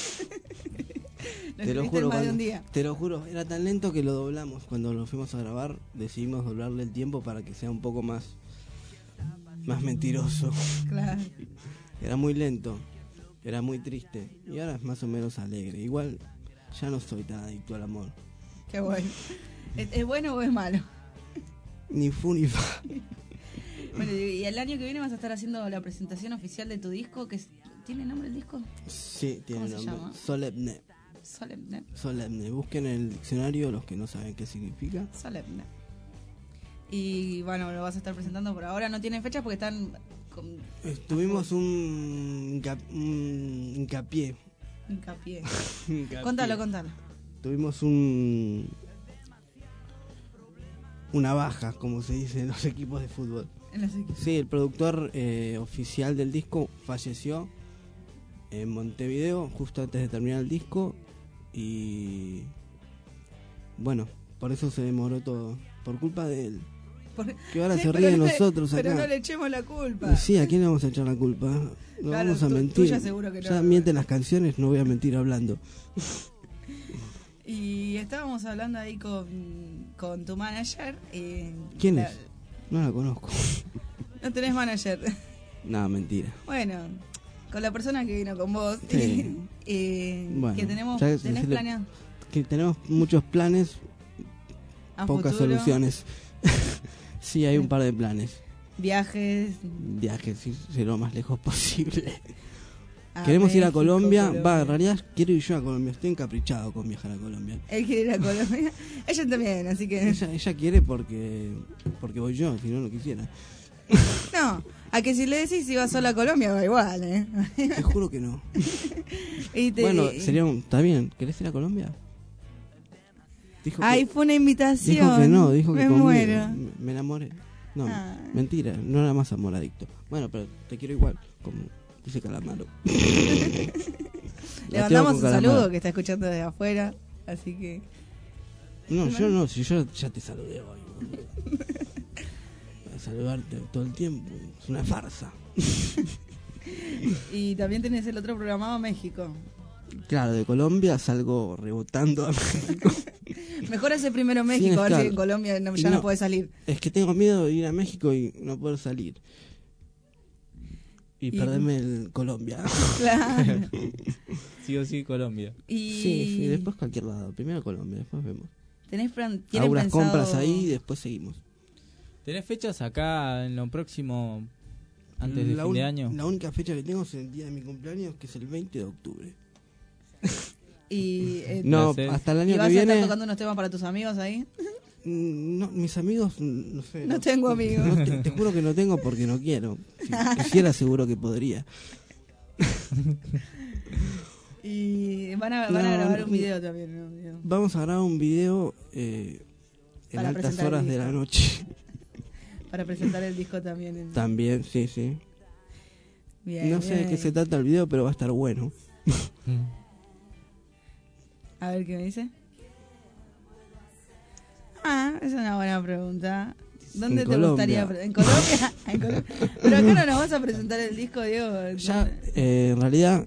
Lo escribiste en más de un día. Te lo juro, era tan lento que lo doblamos. Cuando lo fuimos a grabar, decidimos doblarle el tiempo para que sea un poco más mentiroso. Claro. Era muy lento, era muy triste. Y ahora es más o menos alegre. Igual ya no soy tan adicto al amor. Qué bueno. ¿Es bueno o es malo? Ni fu ni fa. Bueno, y el año que viene vas a estar haciendo la presentación oficial de tu disco, que ¿tiene nombre el disco? Sí, tiene ¿Cómo se nombre. llama? Solemne. Solemne. Solemne. Busquen en el diccionario los que no saben qué significa. Solemne. Y bueno, lo vas a estar presentando por ahora. No tienen fechas porque están... Tuvimos un hincapié. Hincapié. Hincapié. Contalo. Tuvimos una baja, como se dice en los equipos de fútbol. En los equipos. Sí, el productor oficial del disco falleció en Montevideo justo antes de terminar el disco y bueno, por eso se demoró todo, por culpa de él. Que ahora se ríe de nosotros acá. Pero no le echemos la culpa. Sí, ¿a quién le vamos a echar la culpa? No Claro, vamos a mentir. tuya seguro que no. Ya mienten las canciones, no voy a mentir hablando. Y estábamos hablando ahí con tu manager. ¿Quién es? No la conozco. No tenés manager. No, mentira. Bueno, con la persona que vino con vos. Sí. Bueno, que tenés planeado. Que tenemos muchos planes, pocas futuro. soluciones. Sí, hay un par de planes. Viajes, sí, lo más lejos posible. Queremos ir a México, Colombia. En realidad quiero ir yo a Colombia. Estoy encaprichado con viajar a Colombia. Él quiere ir a Colombia. Ella también, así que... Ella quiere porque voy yo, si no quisiera. No, a que si le decís si va sola a Colombia va igual, ¿eh? Te juro que no. Bueno, sería está bien. ¿Querés ir a Colombia? Fue una invitación. Dijo que no, dijo que me conmigo. muero. Me enamoré. No, mentira, no era más amor adicto. Bueno, pero te quiero igual, como dice Calamaro. Le mandamos un saludo que está escuchando desde afuera, así que... No, yo no, si yo ya te saludé hoy. A saludarte todo el tiempo, es una farsa. Y también tenés el otro programado, México. Claro, de Colombia salgo rebotando a México. Mejor hacer primero México, a ver si en Colombia ya no puede salir. Es que tengo miedo de ir a México y no poder salir. Y perderme el Colombia. Claro. Sí o sí, Colombia. Sí, después cualquier lado. Primero Colombia, después vemos. Hago unas compras ahí y después seguimos. ¿Tenés fechas acá en lo próximo, antes de fin de año? La única fecha que tengo es el día de mi cumpleaños, que es el 20 de octubre. Y no, hasta el año que viene. ¿Y vas a estar tocando unos temas para tus amigos ahí? No, mis amigos, no sé. No tengo amigos. Te juro que no tengo porque no quiero. Si quisiera, seguro que podría. Y van a grabar un video también, ¿no? Vamos a grabar un video en altas horas de la noche. Para presentar el disco también. También, sí. Bien, no sé de qué se trata el video, pero va a estar bueno. A ver qué me dice. Es una buena pregunta. ¿Dónde te gustaría? ¿En Colombia? Pero acá no nos vas a presentar el disco, Diego. Ya, en realidad,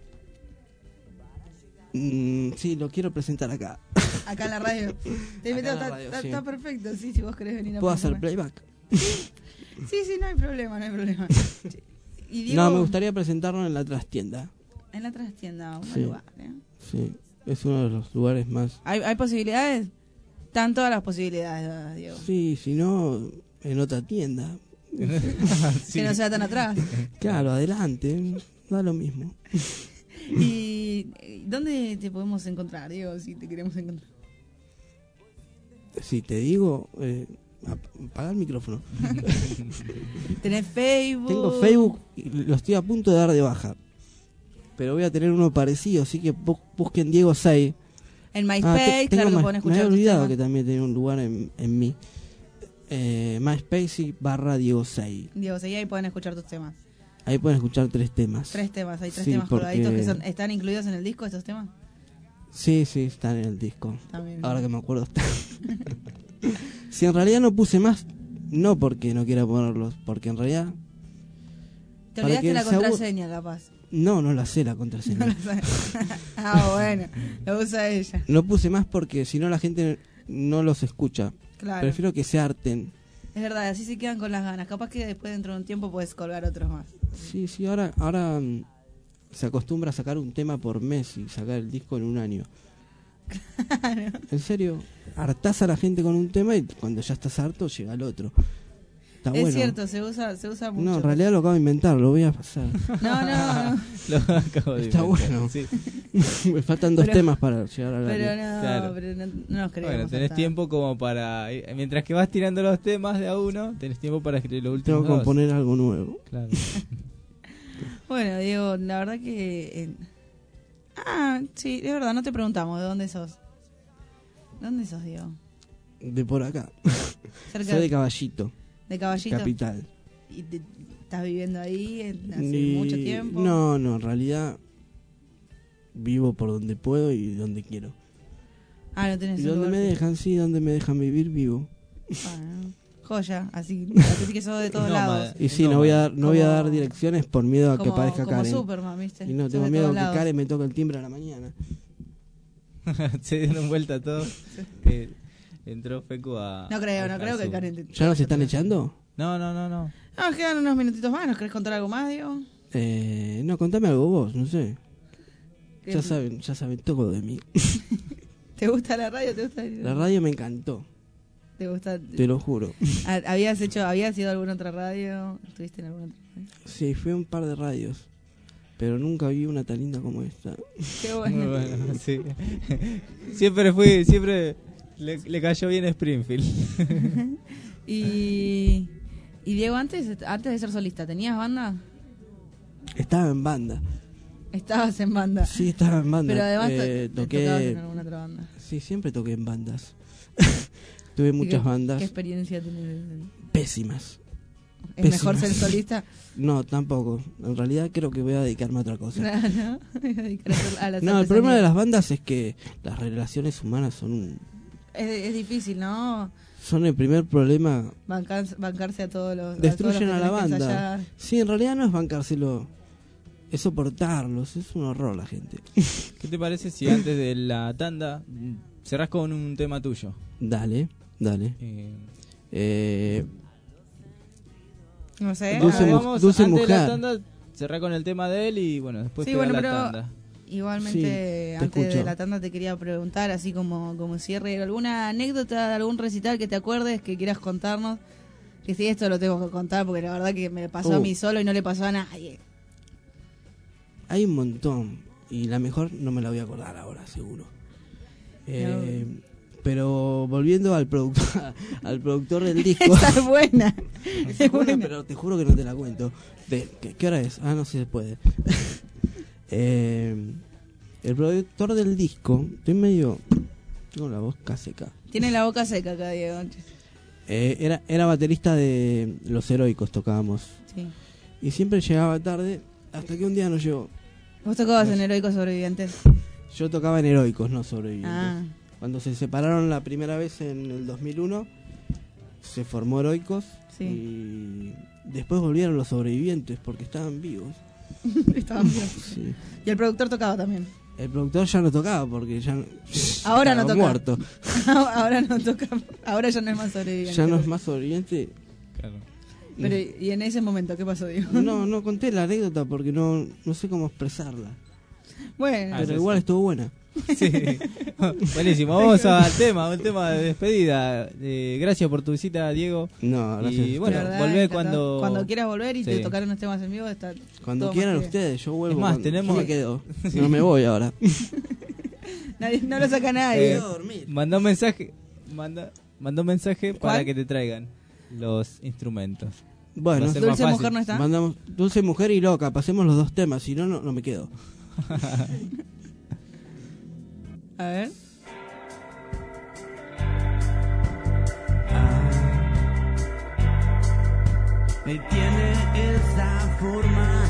sí, lo quiero presentar acá. Acá en la radio. Está perfecto, sí, si vos querés venir a ¿Puedo hacer playback? Sí, no hay problema. Y Diego, no, me gustaría presentarlo en la trastienda. En la trastienda, un buen lugar, ¿eh? Sí, es uno de los lugares más... ¿Hay posibilidades? Están todas las posibilidades, Diego. Sí, si no, en otra tienda. Que no sea tan atrás. Claro, adelante, da lo mismo. ¿Y dónde te podemos encontrar, Diego, si te queremos encontrar? Si te digo... apaga el micrófono. ¿Tenés Facebook? Tengo Facebook y lo estoy a punto de dar de baja. Pero voy a tener uno parecido, así que busquen Diego Say. En MySpace, claro que pueden escuchar. Me había olvidado que también tenía un lugar en mí. MySpace / Diego Say. Diego Say, ahí pueden escuchar tus temas. Ahí pueden escuchar 3 temas. 3 temas, hay 3 Sí, temas porque- colgaditos que están incluidos en el disco, estos temas. Sí, están en el disco. También. Ahora que me acuerdo está. Si en realidad no puse más, no porque no quiera ponerlos, porque en realidad... Te para olvidaste que la se aburra- contraseña, capaz. No la sé la contraseña. No lo sabes. Ah, bueno, lo usa ella. No puse más porque si no la gente no los escucha. Claro. Prefiero que se harten. Es verdad, así se quedan con las ganas. Capaz que después dentro de un tiempo puedes colgar otros más. Sí, ahora se acostumbra a sacar un tema por mes y sacar el disco en un año. En serio, hartás a la gente con un tema y cuando ya estás harto llega el otro. Está Es bueno. cierto, se usa mucho. No, en realidad lo acabo de inventar, lo voy a pasar. No. Lo acabo de Está inventar, bueno. sí. Me faltan 2 Pero- temas para llegar al Pero año. no, Claro. pero no nos creemos. Bueno, tenés hasta- tiempo como para... Mientras que vas tirando los temas de a uno, tenés tiempo para escribir los últimos Tengo que 2. componer algo nuevo. Claro. Bueno, Diego, la verdad que... sí, es verdad, no te preguntamos de dónde sos. ¿De dónde sos, Diego? De por acá. Cerca Soy de Caballito. ¿De Caballito? Capital. ¿Y estás viviendo ahí hace Y- mucho tiempo? No, en realidad vivo por donde puedo y donde quiero. Ah, no tenés Y un donde lugar me fijo. dejan, donde me dejan vivir, vivo. Bueno, joya, así que sos de todos lados. Y sí, no voy a dar direcciones por miedo a que como- parezca como Karen. Superman, ¿viste? Y no, Sos tengo de miedo todos que lados. Karen me toque el timbre a la mañana. Se dieron vuelta todos. Entró Fecu a... No creo a que su- Karen te... ¿Ya nos están echando? No. No, quedan unos minutitos más. ¿Nos querés contar algo más, Diego? No, contame algo vos, no sé. ¿Qué? Ya saben todo de mí. ¿Te gusta la radio? ¿Te gusta? La radio me encantó, ¿Te gusta? te lo juro. ¿Habías ido a alguna otra radio? ¿Estuviste en alguna otra radio? Sí, fui a un par de radios, pero nunca vi una tan linda como esta. Qué bueno. Muy bueno, sí. Siempre le cayó bien Springfield. Y Diego, antes de ser solista, ¿tenías banda? Estaba en banda. Estabas en banda. Sí, estaba en banda. Pero además toqué. tocabas en alguna otra banda. Sí, siempre toqué en bandas. Tuve muchas bandas ¿Qué experiencia tenés? pésimas. ¿Es mejor ser solista? No, tampoco. En realidad creo que voy a dedicarme a otra cosa. ¿No? A las No, el problema artesanías. de las bandas es que las relaciones humanas son Es difícil, ¿no? son el primer problema. Bancarse a todos los... Destruyen a a la todos los que tenés que banda. ensayar. Sí, en realidad no es bancárselo, es soportarlos. Es un horror la gente. ¿Qué te parece si antes de la tanda cerrás con un tema tuyo? Dale. No sé. Dulce a ver. Vamos, Dulce antes de la Mujer. tanda, cerrá con el tema de él y bueno, después Sí, pega bueno, la pero tanda. igualmente Sí, te antes de escucho. la tanda te quería preguntar, así como cierre, ¿alguna anécdota de algún recital que te acuerdes que quieras contarnos? Que si esto lo tengo que contar porque la verdad que me pasó a mí solo y no le pasó a nadie. Hay un montón. Y la mejor no me la voy a acordar ahora, seguro. Pero volviendo al productor del disco. Esa es buena. Es buena, pero te juro que no te la cuento. ¿Qué hora es? Ah, no sé si se puede. El productor del disco, tengo la boca seca. Tiene la boca seca acá, Diego. Era baterista de Los Heroicos, tocábamos. Sí. Y siempre llegaba tarde, hasta que un día no llegó. ¿Vos tocabas en Heroicos Sobrevivientes? Yo tocaba en Heroicos, no Sobrevivientes. Ah. Cuando se separaron la primera vez en el 2001, se formó Heroicos. Sí. Y después volvieron los Sobrevivientes porque estaban vivos. Estaban bien. Sí. Y el productor tocaba también. El productor ya no tocaba porque ya Ahora no estaba toca. muerto. Ahora no toca. Ahora ya no es más sobreviviente. Ya no es más sobreviviente. Claro. Pero y en ese momento, ¿qué pasó, Diego? No conté la anécdota porque no sé cómo expresarla. Bueno. Pero igual estuvo buena. Sí. Buenísimo. Vamos al tema, un tema de despedida. Gracias por tu visita, Diego. No, gracias. Y bueno, La verdad, volvé encantado. cuando... Cuando quieras volver y te Sí. tocar unos temas en vivo. Está Cuando todo quieran más que ustedes, yo vuelvo. Es más, cuando- tenemos- yo me quedo. Sí. No me voy ahora. bien. No lo saca nadie. Mandó un mensaje. Mandó un mensaje para ¿Cuál? que te traigan los instrumentos. Bueno, Va a ser Dulce más Mujer fácil. no está. mandamos Dulce Mujer y Loca. Pasemos los 2 temas, si no, no me quedo. A ver. Me tiene esa forma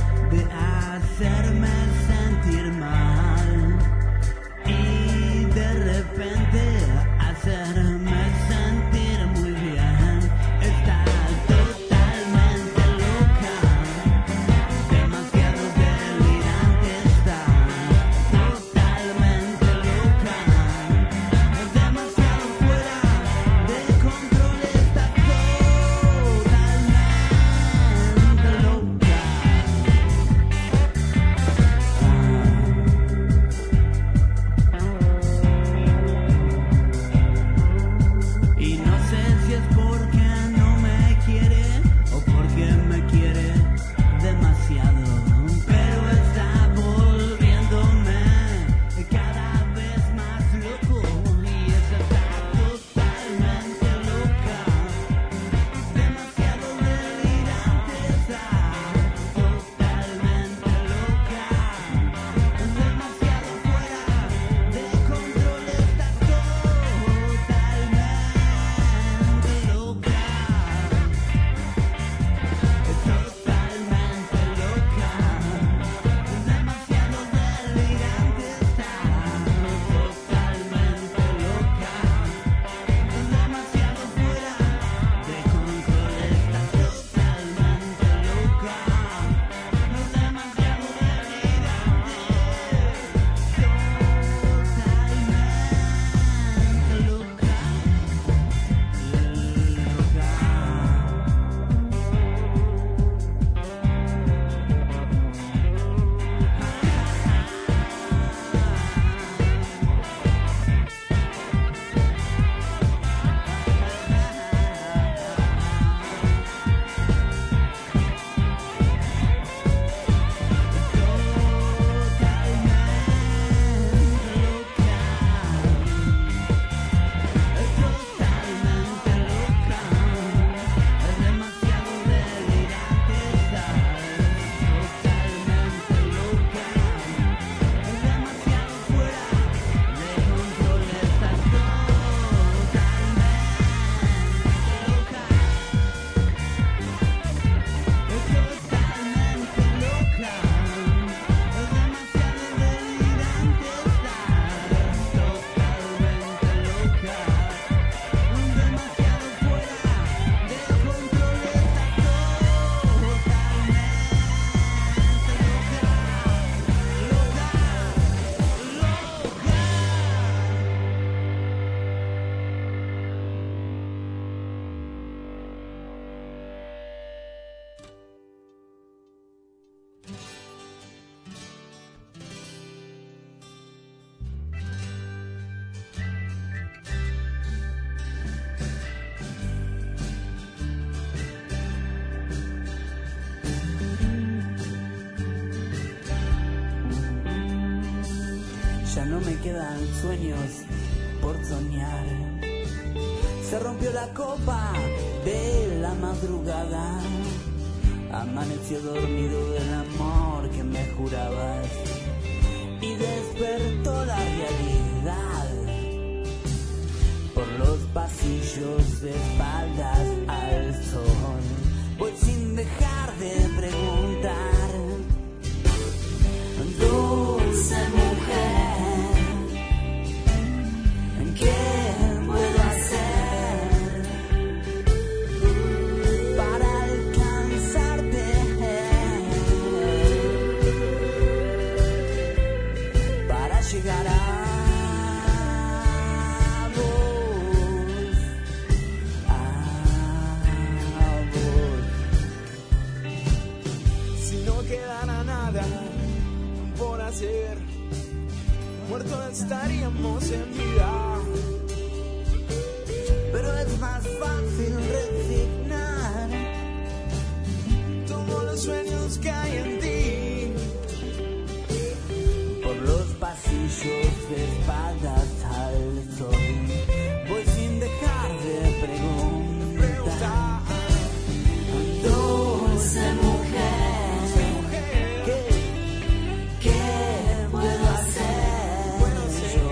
ya no me quedan sueños por soñar. Se rompió la copa de la madrugada, amaneció dormido del amor que me jurabas, y despertó la realidad por los pasillos de espaldas al sol. Voy sin dejar de preguntar, dulce mujer, ¿qué puedo hacer para alcanzarte? Para llegar a vos, Si no quedara nada por hacer, muertos estaríamos en vida. pero es más fácil resignar Todos los sueños que hay en ti. por los pasillos de espaldas al sol. Voy sin dejar de preguntar, dulce mujer, ¿qué puedo hacer yo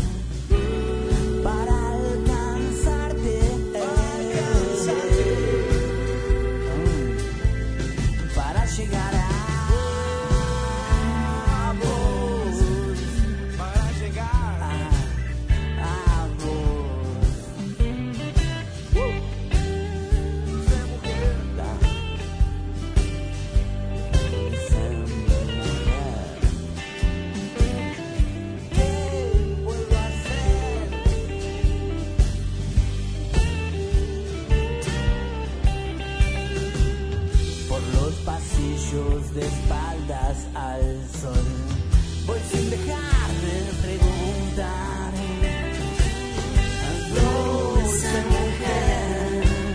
para alcanzarte? Para llegar a vos, para llegar a vos. Por los pasillos de espaldas al sol, voy sin dejar de preguntar, dulce mujer,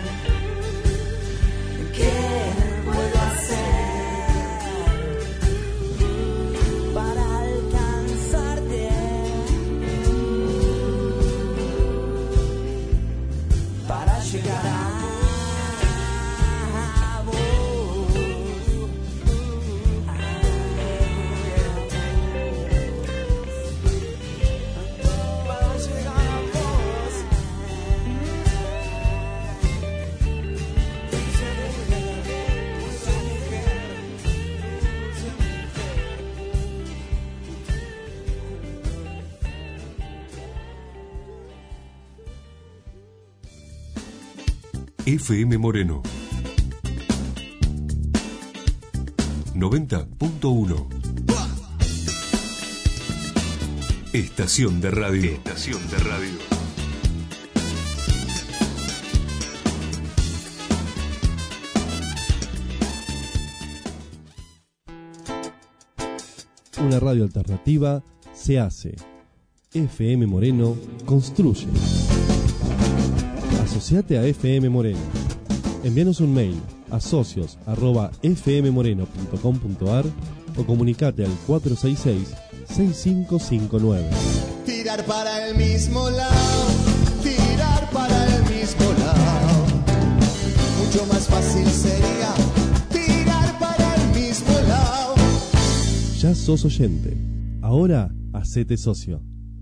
¿qué puedo hacer para alcanzarte? Para llegar a vos. Para llegar a vos. Dulce mujer, dulce FM Moreno 90.1. Estación de radio. Estación de radio. Una radio alternativa se hace. FM Moreno construye. Asociate a FM Moreno. Envíanos un mail a socios@fmmoreno.com.ar o comunicate al 466-6559. Tirar para el mismo lado, tirar para el mismo lado. Mucho más fácil sería tirar para el mismo lado. Ya sos oyente. Ahora hacete socio.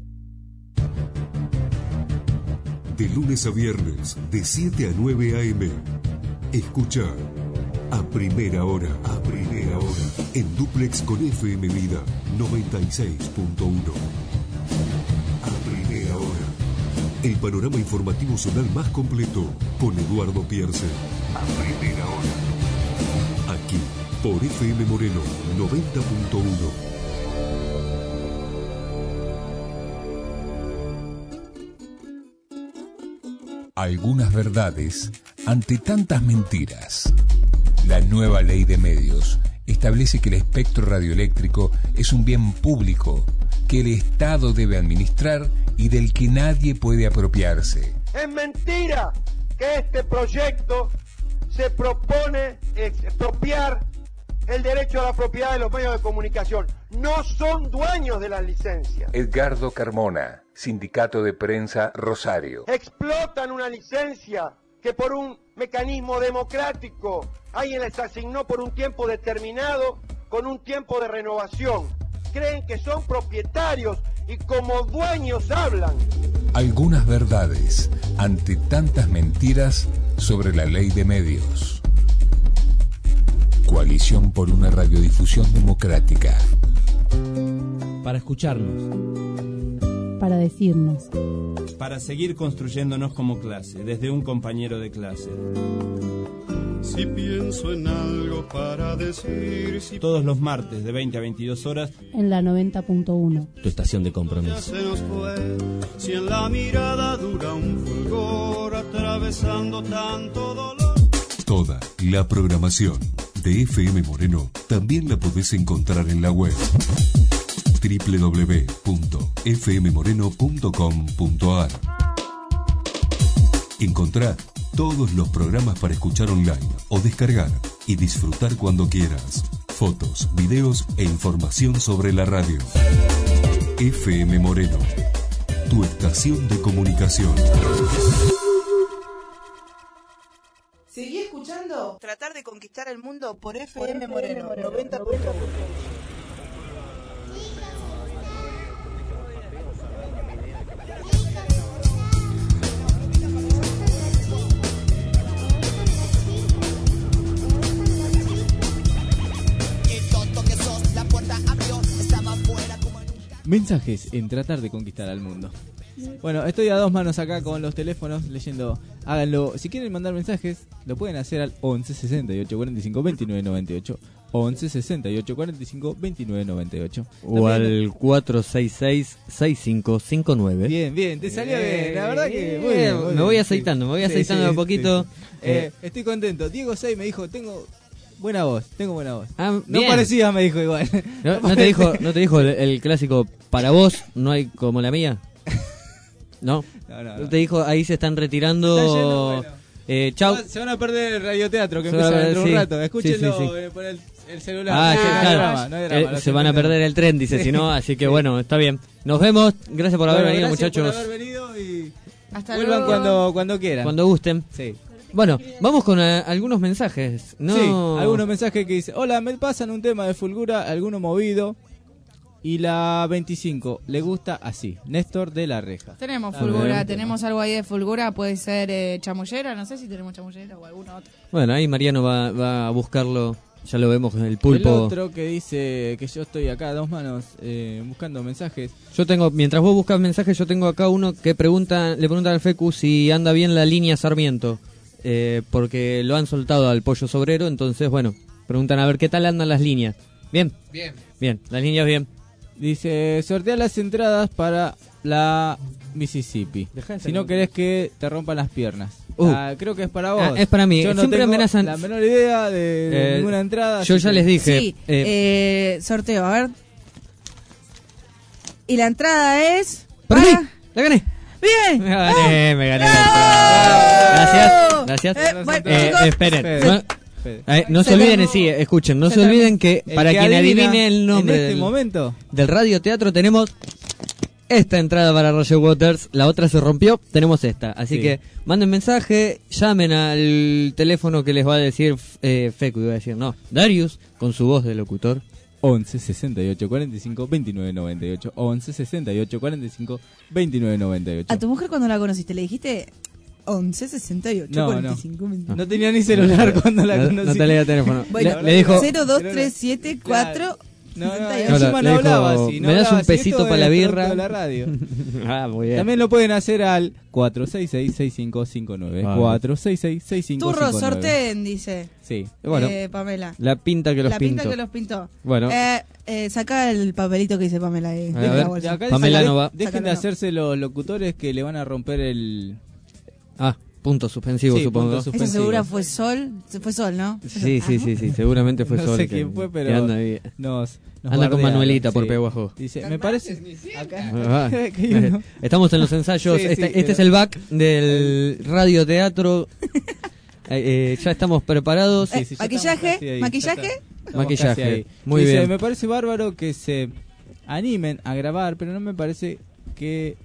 De lunes a viernes, de 7 a 9 a.m. Escucha a primera hora, en duplex con FM Vida 96.1. A primera hora, el panorama informativo zonal más completo con Eduardo Pierce. A primera hora, aquí por FM Moreno 90.1. Algunas verdades ante tantas mentiras. La nueva ley de medios establece que el espectro radioeléctrico es un bien público que el Estado debe administrar y del que nadie puede apropiarse. Es mentira que este proyecto se propone expropiar el derecho a la propiedad de los medios de comunicación. No son dueños de las licencias. Edgardo Carmona, Sindicato de Prensa Rosario. Explotan una licencia que por un mecanismo democrático alguien les asignó por un tiempo determinado, con un tiempo de renovación. Creen que son propietarios y como dueños hablan. Algunas verdades ante tantas mentiras sobre la ley de medios. Coalición por una radiodifusión democrática. Para escucharnos. Para decirnos. Para seguir construyéndonos como clase, desde un compañero de clase. Si pienso en algo para decir, Todos los martes de 20 a 22 horas En la 90.1. Tu estación de compromiso. se nos fue, si en la mirada dura un fulgor atravesando tanto dolor. Toda la programación de FM Moreno también la podés encontrar en la web www.fmmoreno.com.ar. Encontrá todos los programas para escuchar online o descargar y disfrutar cuando quieras. Fotos, videos e información sobre la radio. FM Moreno, tu estación de comunicación. Seguí escuchando Tratar de conquistar el mundo por FM Moreno 90.1. Mensajes en tratar de conquistar al mundo. Bueno, estoy a dos manos acá con los teléfonos leyendo. Háganlo. Si quieren mandar mensajes, lo pueden hacer al 11 68 45 29 98. 11 68 45 29 98. O al 466-6559. Bien, bien, te salió bien. La verdad que muy bien. bien. Me voy aceitando, de a poquito. Sí. Estoy contento. Diego 6 me dijo, tengo buena voz. No bien. parecía, me dijo igual. ¿No te dijo el clásico, para vos no hay como la mía? No. No. Te dijo, ahí se están retirando. Está yendo, bueno. Chau. Se van a perder el radioteatro que empieza dentro de un rato. Escúchenlo por el celular. No hay drama, se van a perder el tren, dice, si no, así que bueno, está bien. Nos vemos. Gracias por haber venido, muchachos. Por haber venido y hasta vuelvan luego. cuando quieran. Cuando gusten. Sí. Bueno, vamos con algunos mensajes. No... Sí, algunos mensajes que dice: hola, me pasan un tema de Fulgura, alguno movido. Y la 25, le gusta así. Néstor de la Reja. Tenemos Fulgura, tenemos algo ahí de Fulgura, puede ser chamullera, no sé si tenemos chamullera o alguna otra. Bueno, ahí Mariano va a buscarlo, ya lo vemos con el pulpo. El otro que dice que yo estoy acá a dos manos buscando mensajes. Yo tengo, mientras vos buscas mensajes, yo tengo acá uno que le pregunta al Fecu si anda bien la línea Sarmiento, porque lo han soltado al Pollo Sobrero, entonces bueno, preguntan a ver qué tal andan las líneas. ¿Bien? Bien, las líneas bien. Dice, sortea las entradas para la Mississippi. Si no querés que te rompan las piernas. Creo que es para vos. Es para mí. Yo no siempre tengo amenazan. la menor idea de ninguna entrada. Yo ya les dije. Sí, sorteo, a ver. Y la entrada es... ¡Perdí! ¡La gané! ¡Bien! Me gané. Gracias. Esperen. No se olviden, escuchen, no se olviden que para quien adivine el nombre en este momento del radioteatro tenemos esta entrada para Roger Waters, la otra se rompió, tenemos esta, así que manden mensaje, llamen al teléfono que les va a decir Fecu, iba a decir, no, Darius, con su voz de locutor. 11 68 45 29 98. 11 68 45 29 98. ¿A tu mujer cuando la conociste le dijiste 11 68 45 29? No tenía ni celular cuando la conocí. No tenía teléfono. Bueno, le dijo 02374 encima no hablaba así. ¿Me das un pesito para la birra? De la radio. Muy bien. También lo pueden hacer al 466-6559. 466-6559. Turro, sorteen, dice. Sí. Bueno, Pamela. La pinta que los pintó. La pinta que los pintó. Bueno. Saca el papelito que dice Pamela. Pamela no va. Dejen de hacerse los locutores que le van a romper el... Punto suspensivo, supongo. Esa segura fue Sol, ¿no? Sí, seguramente fue Sol. No sé quién fue, pero anda, nos anda con Manuelita por Peguajó. Dice, me parece... Acá. Estamos en los ensayos, este es el back del radioteatro. Ya estamos preparados. ¿Maquillaje? Maquillaje, casi ahí. muy Dice, bien. me parece bárbaro que se animen a grabar, pero me parece que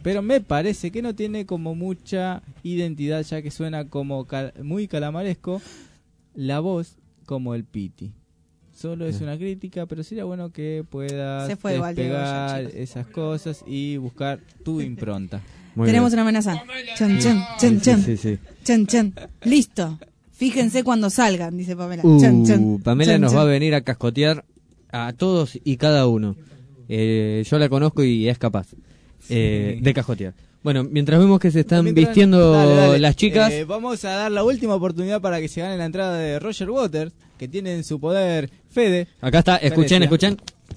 no tiene como mucha identidad, ya que suena como muy calamaresco la voz como el Piti. Solo es una crítica, pero sería bueno que puedas despegar esas cosas y buscar tu impronta. Tenemos una amenaza. Chan, chan, chan, chan. Sí. Chan, chan. Listo. Fíjense cuando salgan, dice Pamela. Chan, chan, Pamela chan, nos chan. va a venir a cascotear a todos y cada uno. Yo la conozco y es capaz de cascotear. Bueno, mientras vemos que se están vistiendo dale. las chicas, Vamos a dar la última oportunidad para que se gane la entrada de Roger Waters, que tiene en su poder Fede. acá está, escuchen. Carecia.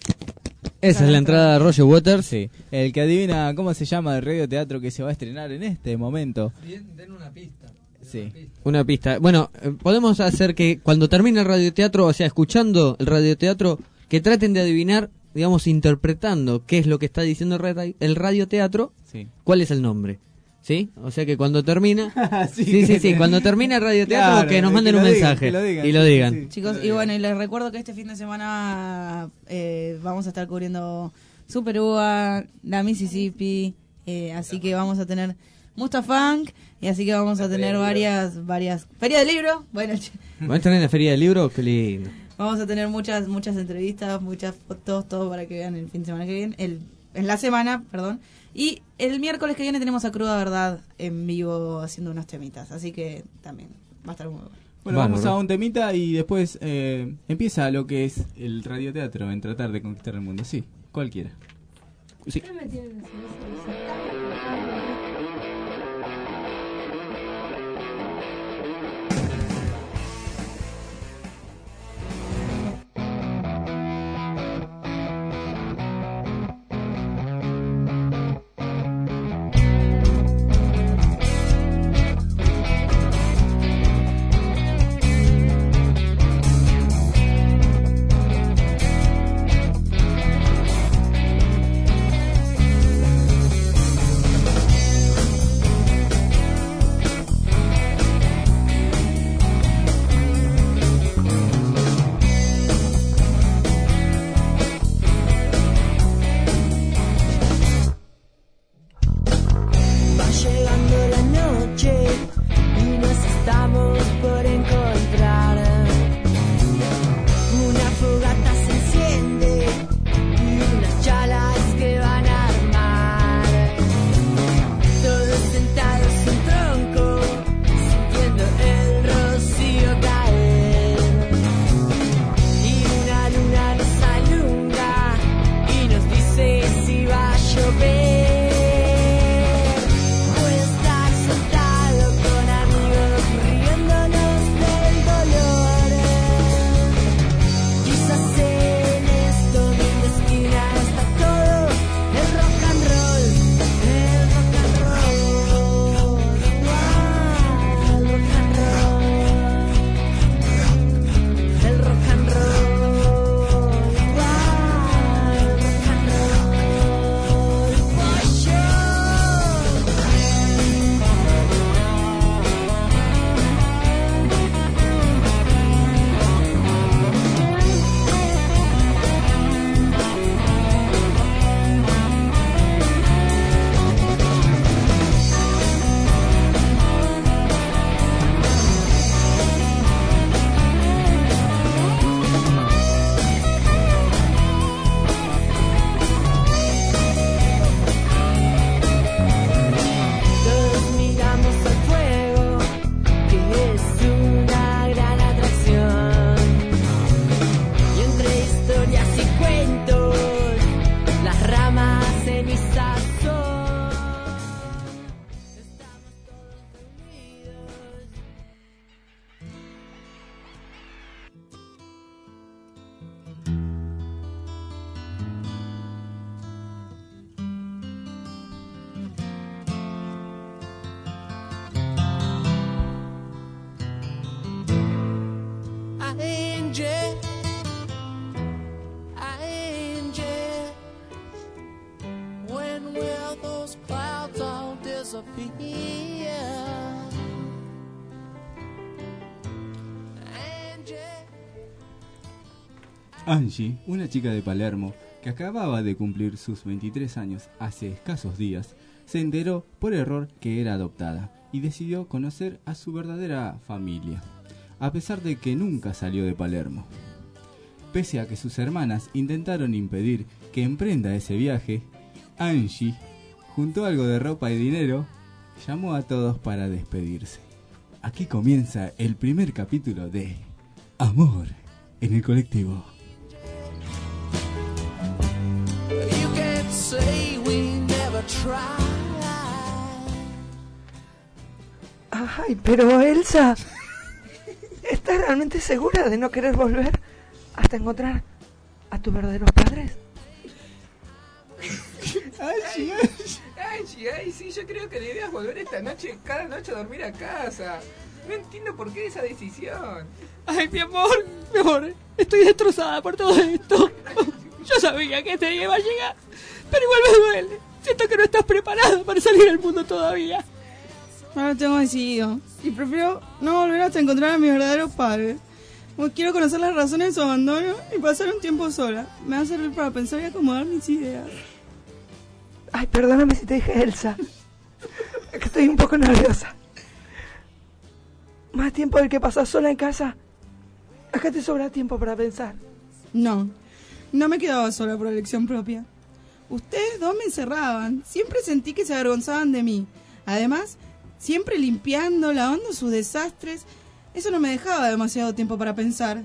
Esa es la entrada de Roger Waters. Sí, el que adivina cómo se llama el radioteatro que se va a estrenar en este momento. Den una pista. Sí. Una pista. Bueno, podemos hacer que cuando termine el radioteatro, o sea, escuchando el radioteatro, que traten de adivinar, digamos, interpretando qué es lo que está diciendo el radioteatro, sí. cuál es el nombre. ¿Sí? O sea que cuando termina... sí, cuando termina el radioteatro, Claro, que nos manden un mensaje y lo digan. Chicos, y bueno, y les recuerdo que este fin de semana vamos a estar cubriendo Super UBA, la Mississippi, así que vamos a tener mucha funk, y así que vamos a tener varias Feria del Libro, bueno, ¿Van a estar en la Feria del Libro? Qué lindo. vamos a tener muchas entrevistas, muchas fotos, todo para que vean el fin de semana que viene, en la semana, perdón. Y el miércoles que viene tenemos a Cruda Verdad en vivo haciendo unos temitas, así que también va a estar muy bueno. Bueno, vamos a un temita y después empieza lo que es el radioteatro en tratar de conquistar el mundo. Sí, cualquiera. Sí. Quizás Angie, una chica de Palermo que acababa de cumplir sus 23 años hace escasos días, se enteró por error que era adoptada y decidió conocer a su verdadera familia, a pesar de que nunca salió de Palermo. Pese a que sus hermanas intentaron impedir que emprenda ese viaje, Angie juntó algo de ropa y dinero, llamó a todos para despedirse. Aquí comienza el primer capítulo de Amor en el colectivo. Ay, pero Elsa, ¿estás realmente segura de no querer volver hasta encontrar a tus verdaderos padres? Angie, sí, yo creo que deberías volver esta noche, cada noche a dormir a casa. No entiendo por qué esa decisión. Ay, mi amor, estoy destrozada por todo esto. Yo sabía que este día iba a llegar, pero igual me duele. Siento que no estás preparada para salir al mundo todavía. No lo tengo decidido. Y prefiero no volver hasta encontrar a mis verdaderos padres. Quiero conocer las razones de su abandono y pasar un tiempo sola. Me va a servir para pensar y acomodar mis ideas. Ay, perdóname si te dije Elsa. Es que estoy un poco nerviosa. Más tiempo del que pasas sola en casa. Acá te sobra tiempo para pensar. No me quedaba sola por elección propia. Ustedes dos me encerraban. Siempre sentí que se avergonzaban de mí. Además, siempre limpiando, lavando sus desastres. Eso no me dejaba demasiado tiempo para pensar.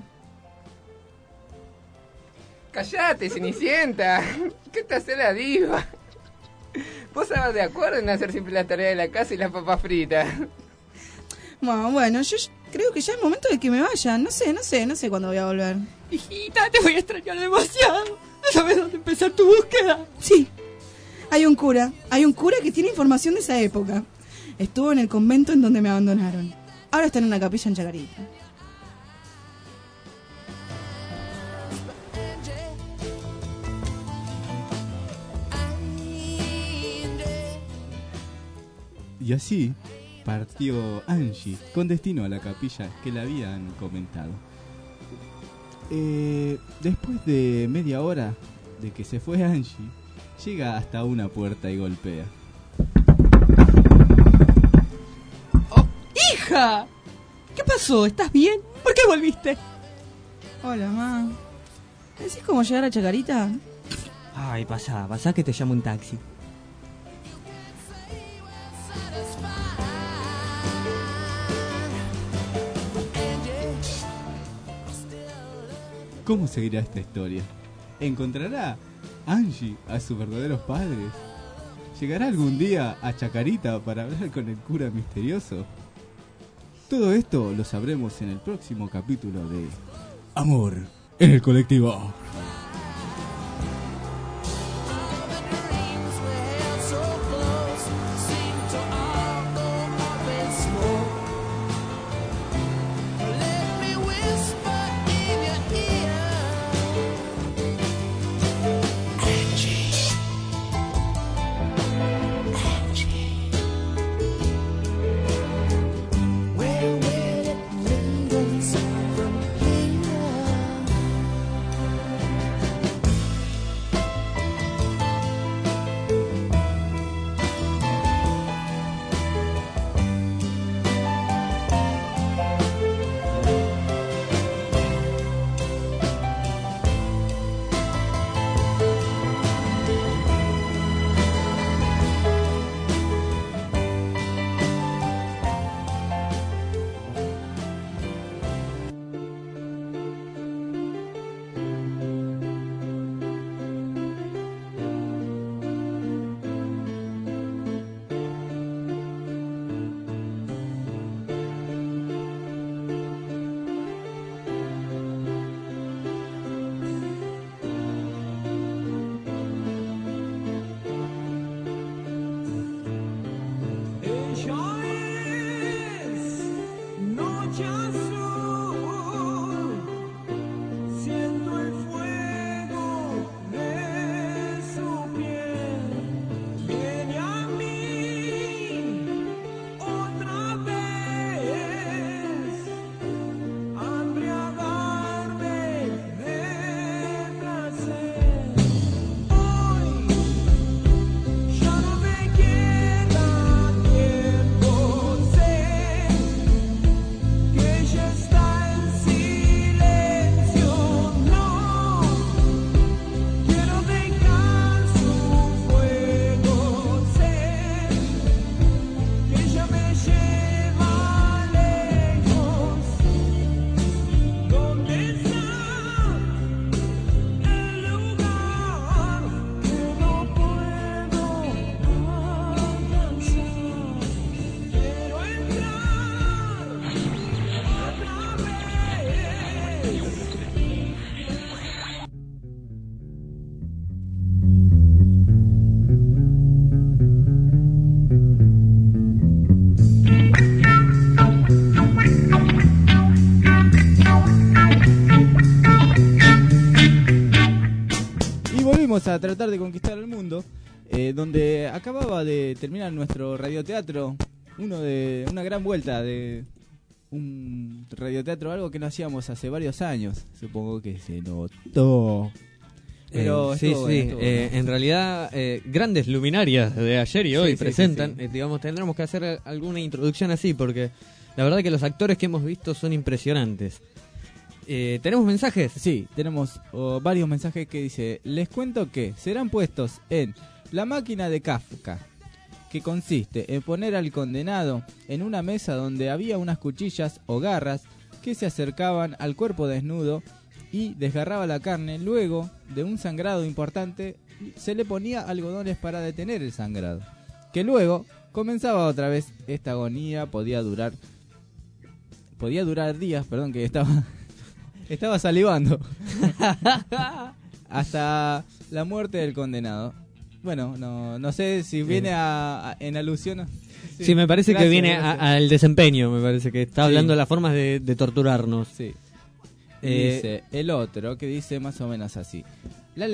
Cállate, Cenicienta. ¿Qué te hace la diva? Vos estabas de acuerdo en hacer siempre la tarea de la casa y las papas fritas. Bueno, yo creo que ya es momento de que me vaya. No sé cuándo voy a volver. Hijita, te voy a extrañar demasiado. ¿No sabes dónde empezar tu búsqueda? Sí. Hay un cura que tiene información de esa época. Estuvo en el convento en donde me abandonaron. Ahora está en una capilla en Chacarita. Y así partió Angie con destino a la capilla que le habían comentado. Después de media hora de que se fue Angie, llega hasta una puerta y golpea. ¡Hija! ¿Qué pasó? ¿Estás bien? ¿Por qué volviste? Hola, ma. ¿Decís cómo llegar a Chacarita? Ay, pasá que te llamo un taxi. ¿Cómo seguirá esta historia? ¿Encontrará Angie a sus verdaderos padres? ¿Llegará algún día a Chacarita para hablar con el cura misterioso? Todo esto lo sabremos en el próximo capítulo de Amor en el colectivo. vamos a tratar de conquistar el mundo, donde acababa de terminar nuestro radioteatro, una gran vuelta de un radioteatro, algo que no hacíamos hace varios años. Supongo que se notó. Pero sí, en realidad grandes luminarias de ayer y hoy presentan. Digamos, tendremos que hacer alguna introducción así, porque la verdad que los actores que hemos visto son impresionantes. ¿Tenemos mensajes? Sí, tenemos varios mensajes que dice: les cuento que serán puestos en la máquina de Kafka, que consiste en poner al condenado en una mesa donde había unas cuchillas o garras que se acercaban al cuerpo desnudo y desgarraba la carne. Luego de un sangrado importante se le ponía algodones para detener el sangrado, que luego comenzaba otra vez. Esta agonía podía durar días, que estaba salivando hasta la muerte del condenado. Bueno, no sé si viene en alusión a... Sí, me parece que viene al desempeño. Me parece que está hablando de las formas de torturarnos. Sí. Dice el otro, que dice más o menos así: la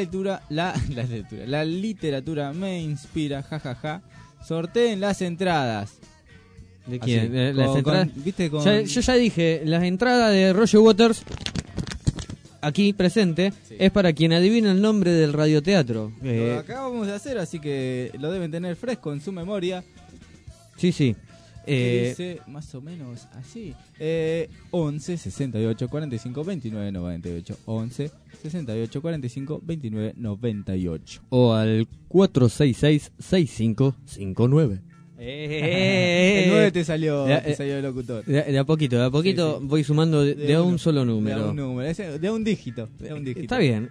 literatura me inspira, jajaja. Sorteen las entradas. ¿De quién? Así, Las entradas. ¿viste? Yo ya dije, las entradas de Roger Waters, aquí presente, es para quien adivina el nombre del radioteatro. Lo acabamos de hacer, así que lo deben tener fresco en su memoria. Sí. Dice más o menos así: 11 68 45 29 98. 11 68 45 29 98. O al 466 6559. El 9 te salió el locutor. De a poquito voy sumando de un solo número. De un dígito. Está bien.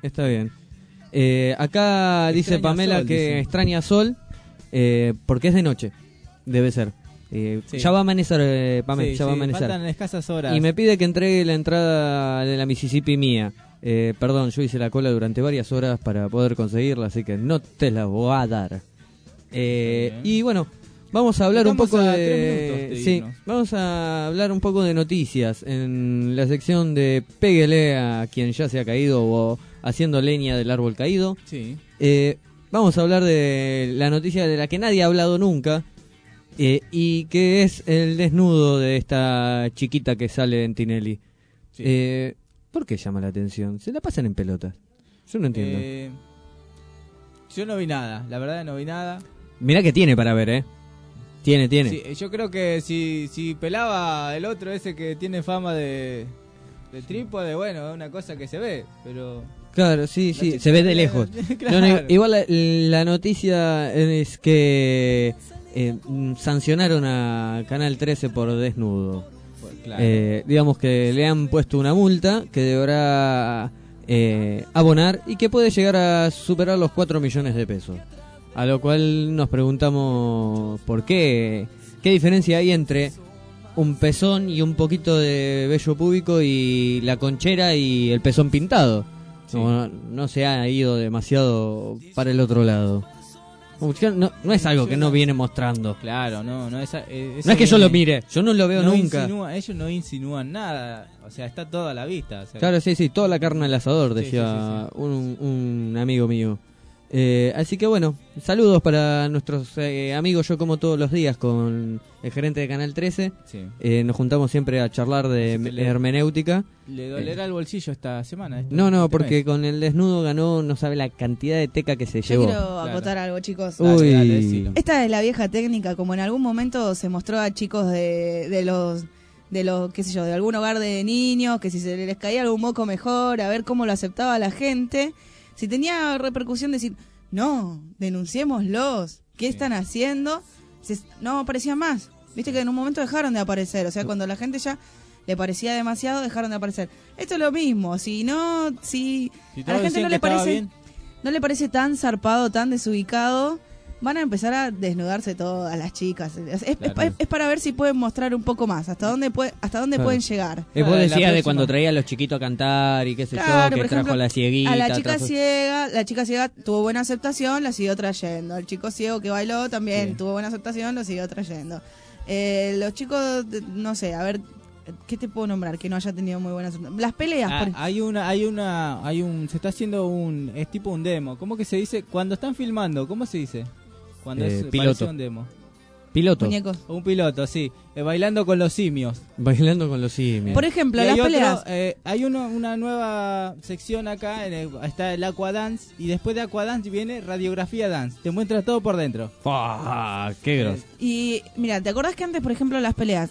Acá dice Pamela Sol, que extraña Sol, porque es de noche. Debe ser. Ya va a amanecer, Pamela, ya va a amanecer. Faltan escasas horas. Y me pide que entregue la entrada de la Mississippi mía. Perdón, yo hice la cola durante varias horas para poder conseguirla, así que no te la voy a dar. Y bueno, vamos a hablar un poco vamos a hablar un poco de noticias en la sección de Péguele a quien ya se ha caído o haciendo leña del árbol caído. Sí. Vamos a hablar de la noticia de la que nadie ha hablado nunca, y que es el desnudo de esta chiquita que sale en Tinelli. Sí. ¿Por qué llama la atención? Se la pasan en pelotas. Yo no entiendo. Yo no vi nada, la verdad no vi nada. Mirá que tiene para ver, Tiene. Sí, yo creo que si pelaba el otro ese que tiene fama de trípode, bueno, es una cosa que se ve, pero... Claro, sí, se ve de lejos. Claro. No, igual la noticia es que sancionaron a Canal 13 por desnudo. Pues, claro. Digamos que le han puesto una multa que deberá abonar y que puede llegar a superar los 4 millones de pesos. A lo cual nos preguntamos por qué diferencia hay entre un pezón y un poquito de vello púbico y la conchera y el pezón pintado. Sí. No se ha ido demasiado para el otro lado. No es algo que no viene mostrando. Claro, no es que yo lo mire, yo no lo veo nunca. Ellos no insinúan nada, o sea, está todo a la vista. O sea, claro, sí, toda la carne al asador, decía un amigo mío. Así que bueno, saludos para nuestros amigos. Yo como todos los días con el gerente de Canal 13. Sí. Nos juntamos siempre a charlar de hermenéutica. ¿Le dolerá el bolsillo esta semana? No, porque con el desnudo ganó, no sabe la cantidad de teca que se llevó. Yo quiero acotar algo, chicos. Uy. Esta es la vieja técnica, como en algún momento se mostró a chicos de los qué sé yo, de algún hogar de niños, que si se les caía algún moco mejor, a ver cómo lo aceptaba la gente. Si tenía repercusión, decir, no, denunciémoslos, ¿qué están haciendo? No aparecían más. Viste que en un momento dejaron de aparecer, o sea, cuando la gente ya le parecía demasiado, dejaron de aparecer. Esto es lo mismo, si a la gente no le parece tan zarpado, tan desubicado, van a empezar a desnudarse todas las chicas. Es para ver si pueden mostrar un poco más, hasta dónde pueden llegar. Vos decías de cuando traía a los chiquitos a cantar y qué sé yo, que trajo ejemplo, a la cieguita. A la chica ciega tuvo buena aceptación, la siguió trayendo. El chico ciego que bailó también tuvo buena aceptación, lo siguió trayendo. Los chicos, no sé, a ver, ¿Qué te puedo nombrar que no haya tenido muy buenas? Las peleas. Se está haciendo es tipo un demo. ¿Cómo que se dice? Cuando están filmando, ¿cómo se dice? Cuando es piloto. un demo. Piloto. Muñecos. Un piloto, sí. Bailando con los simios. Bailando con los simios. Por ejemplo, las peleas. Hay una nueva sección acá, está el Aqua Dance, y después de Aqua Dance viene Radiografía Dance. Te muestra todo por dentro. ¡Qué grosso! Y mira, ¿te acordás que antes, por ejemplo, las peleas,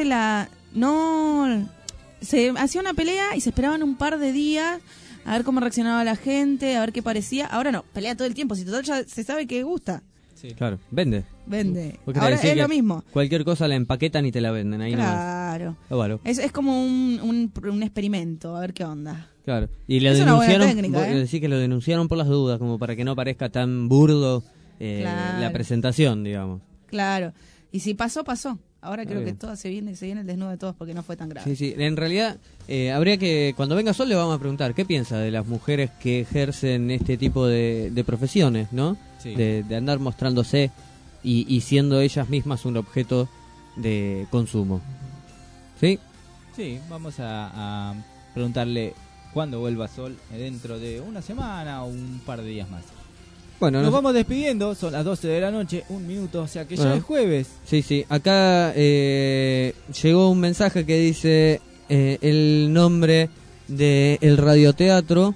se hacía una pelea y se esperaban un par de días a ver cómo reaccionaba la gente, a ver qué parecía? Ahora no, pelea todo el tiempo, si total ya se sabe que gusta. Sí. Claro, vende. Ahora es lo mismo. Cualquier cosa la empaquetan y te la venden ahí. Claro. Bueno. Es como un experimento, a ver qué onda. Claro. Y lo es denunciaron, una buena técnica, decir que lo denunciaron por las dudas, como para que no parezca tan burdo la presentación, digamos. Claro. Y si pasó, pasó. Ahora creo que todo se viene el desnudo de todos porque no fue tan grave. Sí, sí. En realidad, habría que, cuando venga Sol le vamos a preguntar qué piensa de las mujeres que ejercen este tipo de profesiones, ¿no? Sí. De andar mostrándose y siendo ellas mismas un objeto de consumo. ¿Sí? Sí, vamos a preguntarle cuándo vuelva Sol, dentro de una semana o un par de días más. Bueno, nos vamos despidiendo, son las 12 de la noche, 1 minuto, o sea que ya es jueves. Sí, sí, acá llegó un mensaje que dice el nombre del radioteatro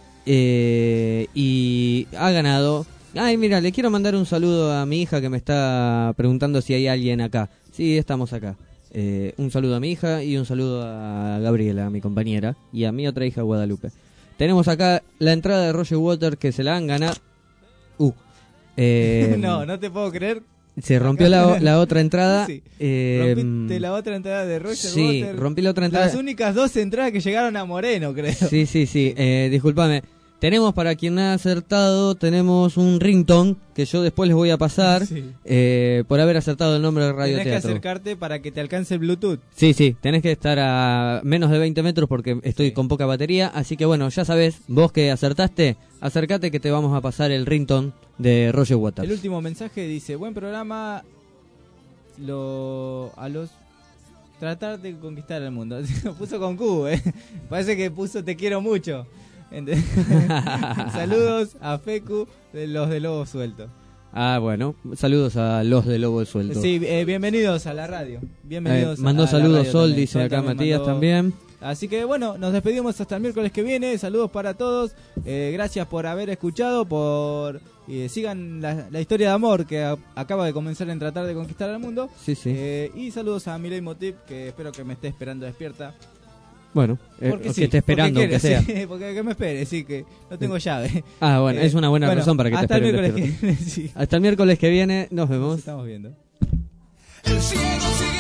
y ha ganado. Ay, mira, le quiero mandar un saludo a mi hija que me está preguntando si hay alguien acá. Sí, estamos acá. Un saludo a mi hija y un saludo a Gabriela, mi compañera, y a mi otra hija, Guadalupe. Tenemos acá la entrada de Roger Waters que se la han ganado. No te puedo creer. Se rompió la otra entrada. Sí. Rompiste la otra entrada de Roger Sí, Waters. rompí la otra entrada. Las únicas 2 entradas que llegaron a Moreno, creo. Sí. Discúlpame. Tenemos, para quien ha acertado, tenemos un ringtone que yo después les voy a pasar por haber acertado el nombre del radioteatro. Tenés que acercarte para que te alcance el Bluetooth. Sí, tenés que estar a menos de 20 metros porque estoy con poca batería. Así que bueno, ya sabés, vos que acertaste, acércate que te vamos a pasar el ringtone de Roger Waters. El último mensaje dice: buen programa, tratar de conquistar el mundo. Puso con Q, parece que puso te quiero mucho. Saludos a Fecu de los de Lobo Suelto. Bueno, saludos a los de Lobo Suelto. Sí, bienvenidos a la radio. Bienvenidos. Mandó saludos Sol, también. dice Sol acá Matías mandó... también. Así que bueno, nos despedimos hasta el miércoles que viene. Saludos para todos. Gracias por haber escuchado, sigan la historia de amor que acaba de comenzar en tratar de conquistar al mundo. Sí. Y saludos a Milei Motiv, que espero que me esté esperando despierta. Bueno, que esté esperando, que sea. Sí, porque que me espere, sí, que no tengo llave. Bueno, es una buena razón para que te espere. Sí. Hasta el miércoles que viene, nos vemos. Nos estamos viendo. El cielo sigue